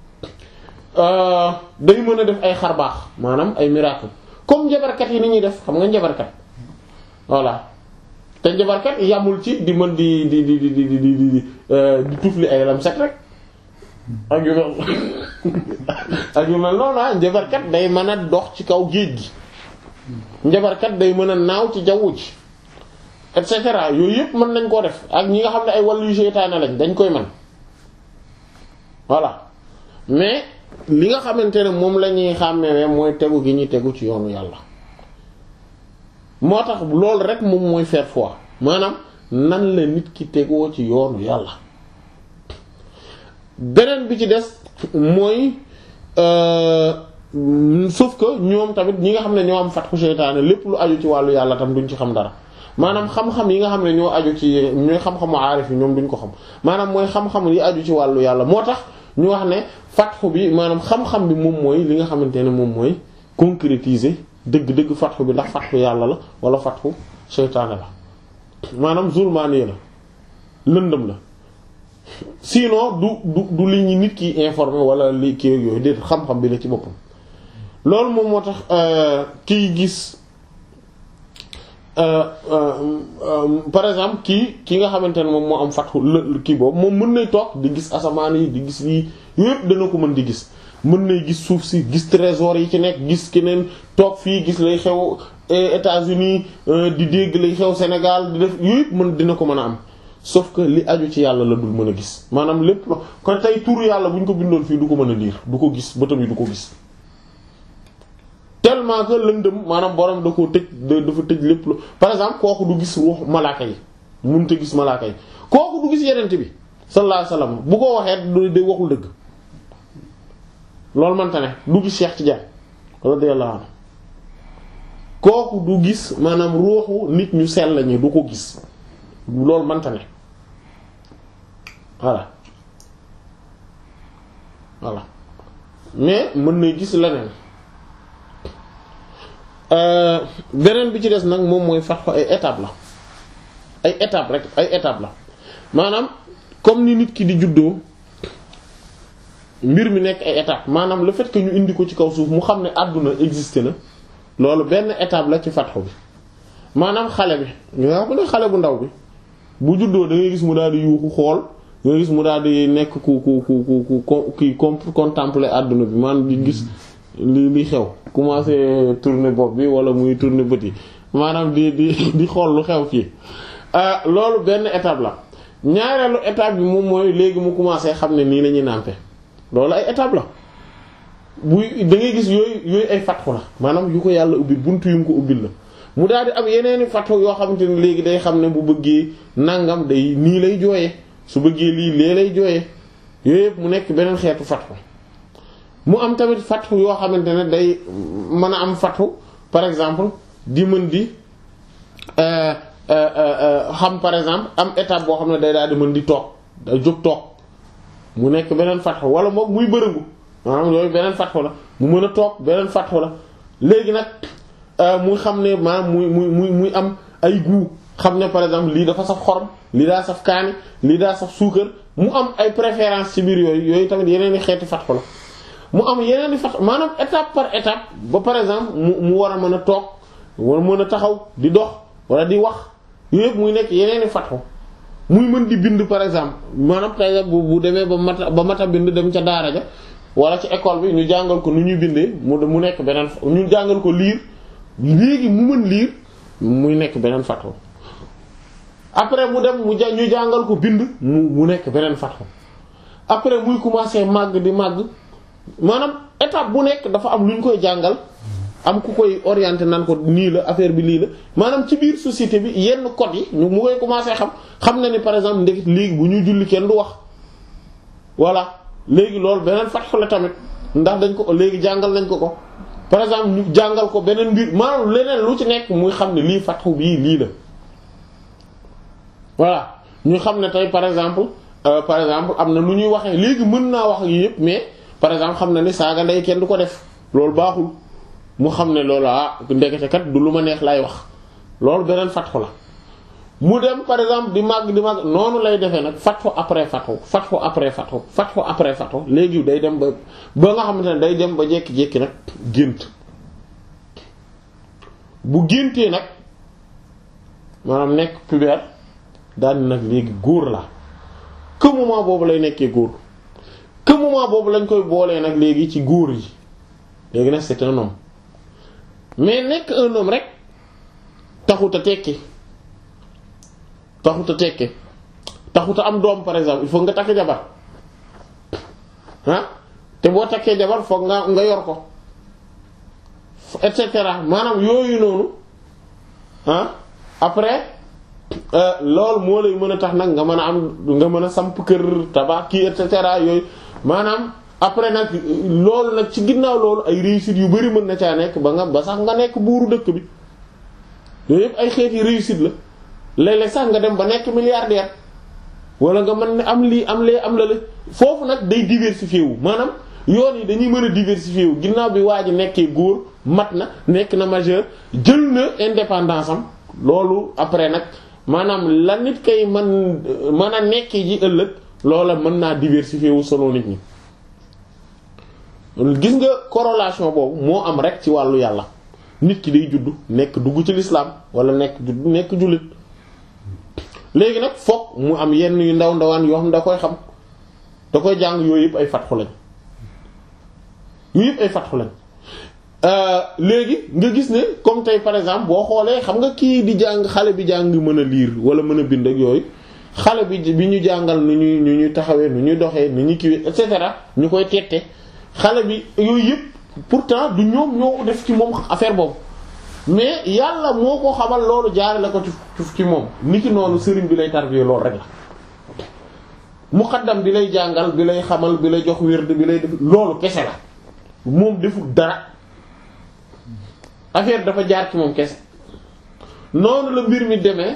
am day mën a def ay xar baax maanaam ay miracle comme njabarkat yi ni ñuy def xam nga njabarkat voilà te njabarkat yamul ci di mën di di di di di di di di tufli ay lam set rek ak yu mel ak yu mel noonu ah njabarkat day mën a dox ci kaw géej gi njabarkat day mën a naaw ci jaww ji et cetera yooyu yëpp mën nañ koo def ak ñi nga xam ne ay wàllu seytaane lañ dañ koy mën voilà mais li nga xamante ne moom la ñuy xàmmee mooy tegu gi ñuy tegu ci yoonu yàlla moo tax loolu rek moom mooy faire foi maanaam nan la nit ki tegoo ci yoonu yàlla beneen bi ci des mooy euh, sauf que ñoom tamit ñi nga xam ne ñoo am fatxu seytaane lépp lu aju ci wàllu yàlla tam duñ ci xam dara maanaam xam-xam yi nga xam ne ñoo aju ci ñooy xam-xamu aarif yi ñoom duñ ko xam maanaam mooy xam-xam yi aju ci wàllu yàlla moo tax ñu wax ne fatxu bi maanaam xam-xam bi moom mooy li nga xamante ne moom mooy concrétiser dëgg-dëgg fatxu bi ndax fatxu yàlla la wala fatxu seytaane la maanaam zulmaani la lëndëm la sinon du du du li ñu nit ki informé wala li kii yooyu déet xam-xam bi la ci boppam loolu moom moo tax kiy gis Euh, euh, euh, par exemple kii ki nga xamante ne moom moo am fatxu kii boobu moom mën nay toog di gis asamaan yi di gis lii yépp dana ko mën di gis mën nay gis suuf si gis trésor yi ci nekk gis keneen toog fii gis lay xew États-Unis di dégg lay xew Sénégal di def yépp mën dina ko mën a am sauf que li aju ci yàlla la dul mën a gis maanaam lépp la kon tey turu yàlla bu ñu ko bindoon fii du ko mën a lire du ko gis bëtam yi du ko gis tellement que lëndëm maanaam borom da koo tëj dafa tëj lépp lu par exemple kooku du gis ruux malaaka yi mënut a gis malaaka yi kooku du gis yenent bi sallallahu alayhi wasallam bu ko waxee day waxul dëgg loolu manta ne du gis Cheikh Tidiane radiyallahu anhu kooku du gis maanaam ruuxu nit ñu sell ñi du ko gis loolu manta ne voilà voilà mais mën na gis leneen beneen bi ci des nag moom mooy fatxu ay étape la ay étape rek ay étape la maanaam comme ni nit ki di juddoo mbir mi nekk ay étape maanaam le fait que ñu indi ko ci kaw suuf mu xam ne àdduna existé na loolu benn étape la ci fatxu bi maanaam xale bi nga xam ne xale bu ndaw bi bu juddoo da ngay gis mu daal di yuuxu xool da ngay gis mu daal di nekk ku ku ku ku ku kii contempler àdduna bi maanaam di gis li li xew commencer tourner bopp bi wala muy tourner bët yi maanaam di di di xool lu xew fii loolu benn étape la ñaareelu étape bi moom mooy léegi mu commencer xam ne nii la ñuy nàmpe loolu ay étape la buy da ngay gis yooyu yooyu ay fatxu la maanaam yu ko yàlla ubbi buntu yu mu ko ubbil la mu daal di am yeneeni fatxu yoo xamante ne léegi day xam ne bu bëggee nangam day nii lay jooyee su bëggee lii lee lay jooyee yooyu yëpp mu nekk beneen xeetu fatxu mu am tamit fatxu yoo xamante ne day mën a am fatxu par exemple di mën di xam par exemple am étape boo xam ne day daal di mën di toog day jóg toog mu nekk beneen fatxu wala moom muy bërëngu maanaam yooyu beneen fatxu la mu mën a toog beneen fatxu la léegi nag muy xam ne maanaam muy muy muy muy am ay goût xam ne par exemple lii dafa saf xorom lii daa saf kaani lii daa saf suukar mu am ay préférence ci biir yooyu yooyu tamit yeneen i xeeti fatxu la mu am yeneen i fatxu maanaam étape par étape ba par exemple mu mu war a mën a toog wala mën a taxaw di dox wala di wax yooyu yëpp muy nekk yeneen i fatxu muy mën di bind par exemple maanaam par exemple bu bu demee ba mata ba mata bind dem ca daara ja wala ci école bi ñu jàngal ko nu ñuy bindee mu mu nekk beneen ñu jàngal ko liir léegi mu mën liir muy nekk beneen fatxu après mu dem mu ja ñu jàngal ko bind mu mu nekk beneen fatxu après muy commencer màgg di màgg maanaam étape bu nekk dafa am lu ñu koy jàngal am ku koy orienter nan ko nii la affaire bi lii la maanaam ci biir société bi yenn code yi ñu mu koy commencer xam xam na ni par exemple ndekit léegi bu ñuy julli kenn du wax voilà léegi loolu beneen fatxu la tamit ndax dañ ko léegi jàngal nañ ko ko par exemple ñu jàngal ko beneen mbir maanaam leneen lu ci nekk muy xam ne lii fatxu bii lii la voilà ñu xam ne tey par exemple euh, par exemple am na lu ñuy waxee léegi mën naa wax yi yëpp mais par exemple xam na ni saaga ndey kenn du ko def loolu baaxul mu xam ne loolu ah ndekete kat du lu ma neex lay wax loolu beneen fatxu la mu dem par exemple di màgg di màgg noonu lay defee nag fatxu après fatxu fatxu après fatxu fatxu après fatxu léegi day dem ba ba nga xamante ne day dem ba jékki-jékki nag gént bu géntee nag maanaam nekk pubère daal nag léegi góor la que moment boobu lay nekkee góor que moment boobu lañ koy boolee nag léegi ci góor yi léegi nag c'est un homme mais nekk un homme rek taxut a tekki taxut a tekki taxut a am doom par exemple il faut nga takk jabar ah te boo takkee jabar foog nga nga yor ko et cetera maanaam yooyu noonu ah après loolu moo lay mën a tax nag nga mën a am nga mën a samp kër tabax kii et cetera yooyu maanaam après nag loolu nag ci ginnaaw loolu ay réussite yu bari mën na caa nekk ba nga ba sax nga nekk buuru dëkk bi yooyu yëpp ay xeeti réussite la léeg-léeg sax nga dem ba nekk milliardaire wala nga mën ne am lii am lee am la la foofu nag day diversifié wu maanaam yoon yi dañuy mën a diversifié wu ginnaaw bi waa ji nekkee góor mat na nekk na majeur jël na indépendance am loolu après nag maanaam la nit kay man mën a nekkee ji ëllëg loola mën naa diversifié wu solo nit ñi gis nga corrélation boobu moo am rek ci wàllu yàlla nit ki day judd nekk dugg ci l'islam wala nekk judd nekk jullit léegi nag fokk mu am yenn yu ndaw ndawaan yoo xam ne da koy xam da koy jàng yooyu yëpp ay fatxu lañ yooyu yëpp ay fatxu lañ léegi nga gis ne comme tey par exemple boo xoolee xam nga kii di jàng xale bi jàng mën a lire wala mën a bind ak yooyu xale bi bi ñu jàngal nu ñuy nu ñuy taxawee nu ñuy doxee nu ñuy kiiwee et cetera ñu koy tette xale bi yooyu yëpp pourtant du ñoom ñoo def ci moom affaire boobu mais yàlla moo ko xamal loolu jaare la ko ci ci moom ni ki noonu sëriñ bi lay tarbiya loolu rek la muqaddam bi lay jàngal bi lay xamal bi lay jox wird bi lay def loolu kese la moom deful dara affaire dafa jaar ci moom kese noonu la mbir mi demee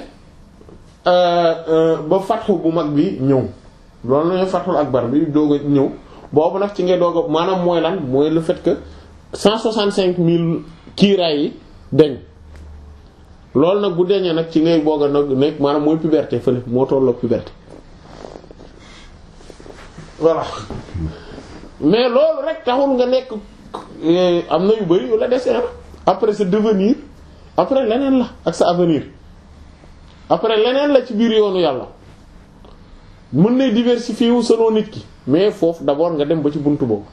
ba fatxu bu mag bi ñëw loolu la ñuy fatxul akbar bi doog a ñëw boobu nag ci ngay doog a maanaam mooy lan mooy le fait que cent soixante-cinq mille kiiraay yi deñ loolu nag bu deñee nag ci ngay boog a nag nekk maanaam mooy puberté fële moo tolloo puberté voilà mais loolu rek taxul nga nekk am na yu bari yu la desee après sa devenir après leneen la ak sa avenir après leneen la ci biir yoonu yàlla mën na diversifier wu selon nit ki mais foofu d'abord nga dem ba ci buntu boobu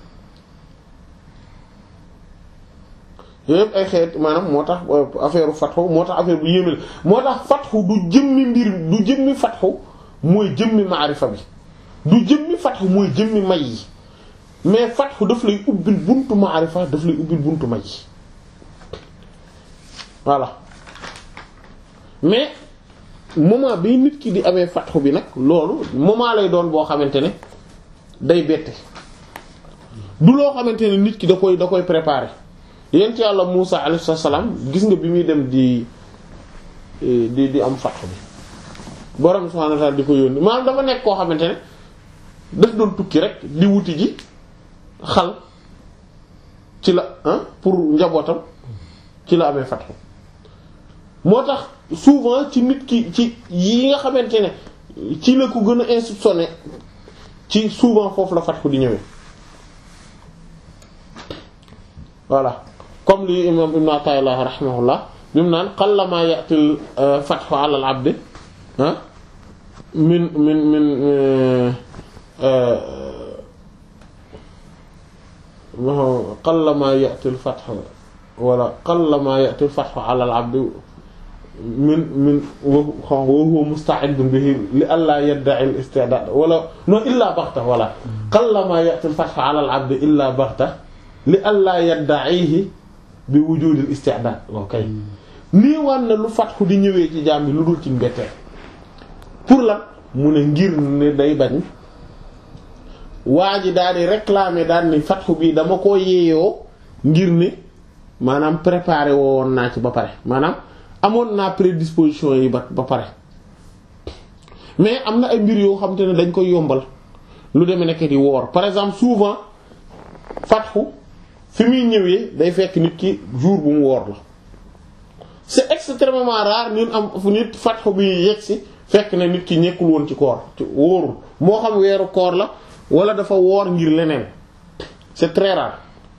yëpp ay xeet maanaam moo tax affaire fatxu moo tax affaire bu yéeme la moo tax fatxu du jëmmi mbir du jëmmi fatxu mooy jëmmi maarifa bi du jëmmi fatxu mooy jëmmi may yi mais fatxu daf lay ubbil buntu maarifa daf lay ubbil buntu may yi voilà mais moment bi nit ki di amee fatxu bi nag loolu moment lay doon boo xamante ne day bette du loo xamante ne nit ki da koy da koy préparer yent yàlla Muusa alayhi salaam gis nga bi muy dem di di di am fatxu bi borom subhaanahu wa ta'aala di ko yónni maanaam dafa nekk koo xamante ne daf doon tukki rek di wuti ji xal ci la ah pour njabootam ci la amee fatxu moo tax souvent ci nit ki ci yi nga xamante ne ci la ko gën a insoupçonné ci souvent foofu la fatxu di ñëwee voilà comme li imam Ibn Ata'illah rahimahullah bi mu naan qallama ya'til fatxu ala al-abd ah min min min qallama ya'til fatxu wala qallama ya'til fatxu ala al-abd min min wa huwa musta'idun bihi li alla yadda'i al-istidad wala non illa baghta wala qallama ya'ti al-fathu 'ala al-'abd illa baghta li alla yadda'ihi bi wujud al-istidad okay nii wan na lu fathu di ñëwee ci jaam bi lu dul ci mbetteel pour la mu ne ngir ne day bañ waa ji daal di réclamer daal ni fathu bi dama ko yeeyoo ngir ne maanaam préparer woon naa ci ba pare maanaam amoon naa prédisposition yi ba ba pare mais am na ay mbir yoo xam te ne dañ koy yombal lu demee nekk di woor par exemple souvent fatxu fi muy ñëwee day fekk nit ki jour bu mu woor la c'est extrêmement rare ñun am fu nit fatxu bi yegsi fekk ne nit ki nekkul woon ci koor ci wóorul moo xam weeru koor la wala dafa woor ngir leneen c'est très rare.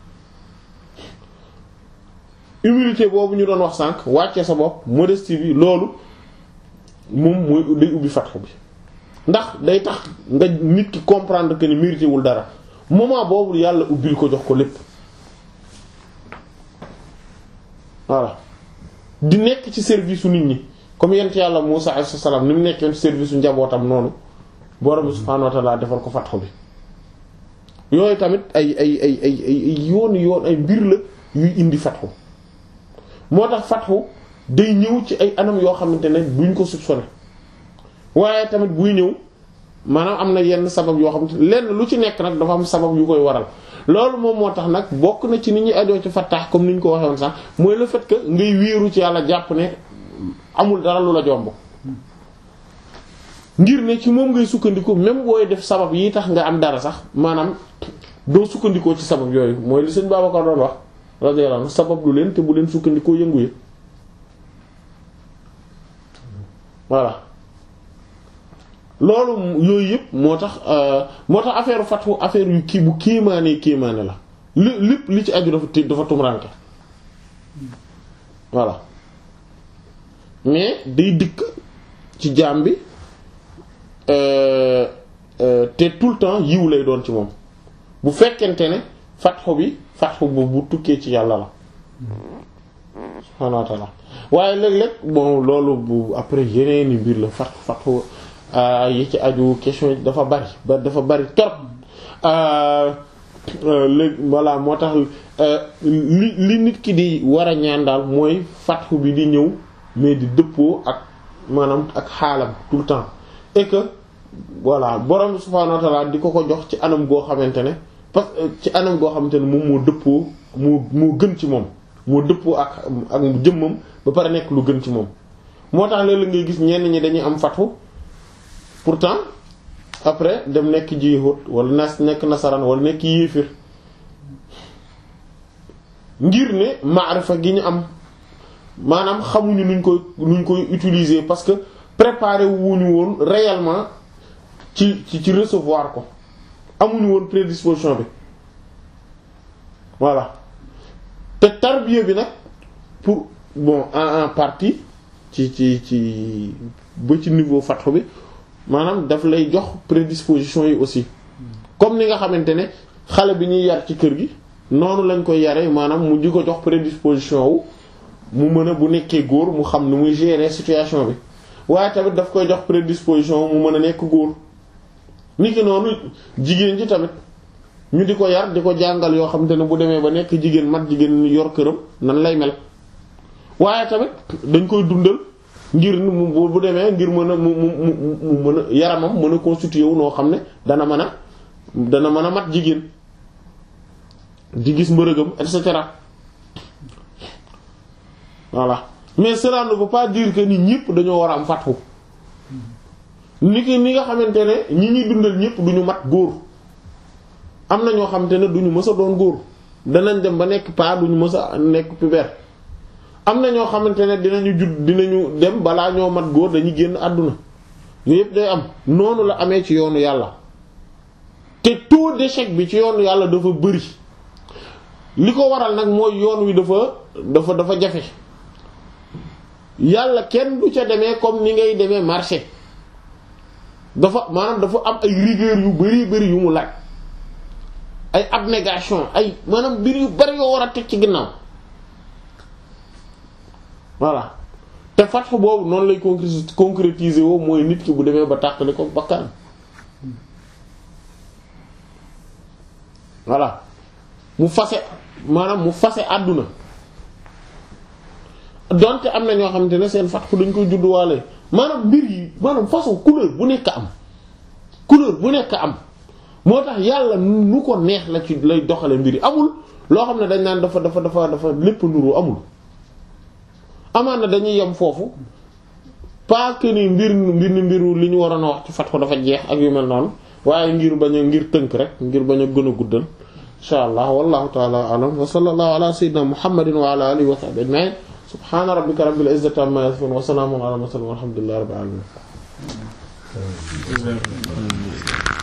humilité boobu ñu doon wax sànq wàcce sa bopp modestie bi loolu moom mooy day ubbi fatxu bi ndax day tax nga nit ki comprendre que ni mérité wul dara moment boobu yàlla ubbil ko jox ko lépp voilà di nekk ci service su nit ñi comme yent yàlla Muusaa alayhi salaam ni mu nekkee ci service su njabootam noonu borom bi subhaanahu wa ta'aala defal ko fatxu bi yooyu tamit ay ay ay ay ay yoon yoon ay mbir la yuy indi fatxu moo tax fatxu day ñëw ci ay anam yoo xamante ne duñ ko soupçonné waaye tamit buy ñëw maanaam am na yenn sabab yoo xamante ne lenn lu ci nekk nag dafa am sabab yu koy waral loolu moom moo tax nag bokk na ci nit ñi ajoo ci fattaax comme ni ñu ko waxee woon sax mooy le fait que ngay wéeru ci yàlla jàpp ne amul dara lu la jomb ngir ne ci moom ngay sukkandiku même booy def sabab yi tax nga am dara sax maanaam doo sukkandikoo ci sabab yooyu mooy li sëñ Babacar doon wax radiyallahu anhu sabab lu leen te bu leen sukkandikoo yëngu yi voilà loolu yooyu yëpp moo tax moo tax affaire fathu affaire yu kii bu kéemaane kéemaane la li lépp li ci aju dafa dafa tumranke voilà mais day dikk ci jaam bi te tout le temps yiw lay doon ci moom bu fekkente ne fatxu bi fatxu bu bu tukkee ci yàlla la subhaanahu wa ta'ala waaye léeg-léeg bon loolu bu après yeneeni mbir la fatxu fatxu yi ci aju question yi dafa bari ba dafa bari trop léegi voilà moo tax li li nit ki di war a ñaan daal mooy fatxu bi di ñëw mais di dëppoo ak maanaam ak xaalam tout le temps et que voilà borom subhaanahu wa ta'ala di ko ko jox ci anam goo xamante ne parce que ci anam goo xamante ne moom moo dëppoo moo moo gën ci moom moo dëppoo ak ak jëmmam ba pare nekk lu gën ci moom moo tax léeg-léeg ngay gis ñenn ñi dañuy am fatxu pourtant après dem nekk jiixóot wala nas nekk nasaraan wala nekk yéefir ngir ne maarifa gi ñu am maanaam xamuñu nuñ koy nuñ koy utiliser parce que préparé wuñu woon réellement ci ci ci recevoir ko amuñu woon prédisposition bi voilà te tarbiya bi nag pour bon en en partie ci ci ci ba ci niveau fatxu bi maanaam daf lay jox prédisposition yi aussi comme ni nga xamante ne xale bi ñuy yar ci kër gi noonu lañ koy yare maanaam mu di ko jox prédisposition wu mu mën a bu nekkee góor mu xam ni muy gérer situation bi waaye tamit daf koy jox prédisposition wu mu mën a nekk góor niki noonu jigéen ji tamit ñu di ko yar di ko jàngal yoo xamante ne bu demee ba nekk jigéen mat jigéen yor këram nan lay mel waaye tamit dañ koy dundal ngir mu bu demee ngir mën a mu mu mu mën a yaramam mën a constitué wu noo xam ne dana mën a dana mën a mat jigéen di gis mbërëgam et cetera voilà mais cela ne veut pas dire que ni ñëpp dañoo war a am fatxu ni ki ni nga xamante ne ñi ñuy dundal ñëpp duñu mat góor am na ñoo xamante ne duñu mës a doon góor danañ dem ba nekk pas duñu mës a nekk pubère am na ñoo xamante ne dinañu judd dinañu dem balaa ñoo mat góor dañuy génn àdduna yooyu yëpp day am noonu la amee ci yoonu yàlla te taux d'échec bi ci yoonu yàlla dafa bëri li ko waral nag mooy yoon wi dafa dafa dafa jafe yàlla kenn du ca demee comme ni ngay demee marché dafa maanaam dafa am ay rigueur yu bari bari yu mu laaj ay abnégation ay maanaam mbir yu bari yoo war a teg ci ginnaaw voilà te fatx boobu noonu lay concrétiser woo mooy nit ki bu demee ba tàqali ko bakkan voilà mu fase maanaam mu fase àdduna donte am na ñoo xamante ne seen fatxu dañ koy judduwaale maanaam mbir yi maanaam façon couleur bu nekk am couleur bu nekk am moo tax yàlla nu ko neex la ci lay doxale mbir yi amul loo xam ne dañ naan dafa dafa dafa dafa lépp nuru amul amaan na dañuy yem foofu pas que ni mbir mbir ni mbiru li ñu waroon a wax ci fatxu dafa jeex ak yu mel noonu waaye ngir bañ a ngir tënk rek ngir bañ a gën a guddal insha allah wallahu ta'ala a'lam wa sallallahu ala sayyidina muhammadin wa ala alihi wa sahbihi ajma'in subhana rabbika rabbil izzati amma yasifun wa salamun ala mursalin walhamdulillahi rabbil alamin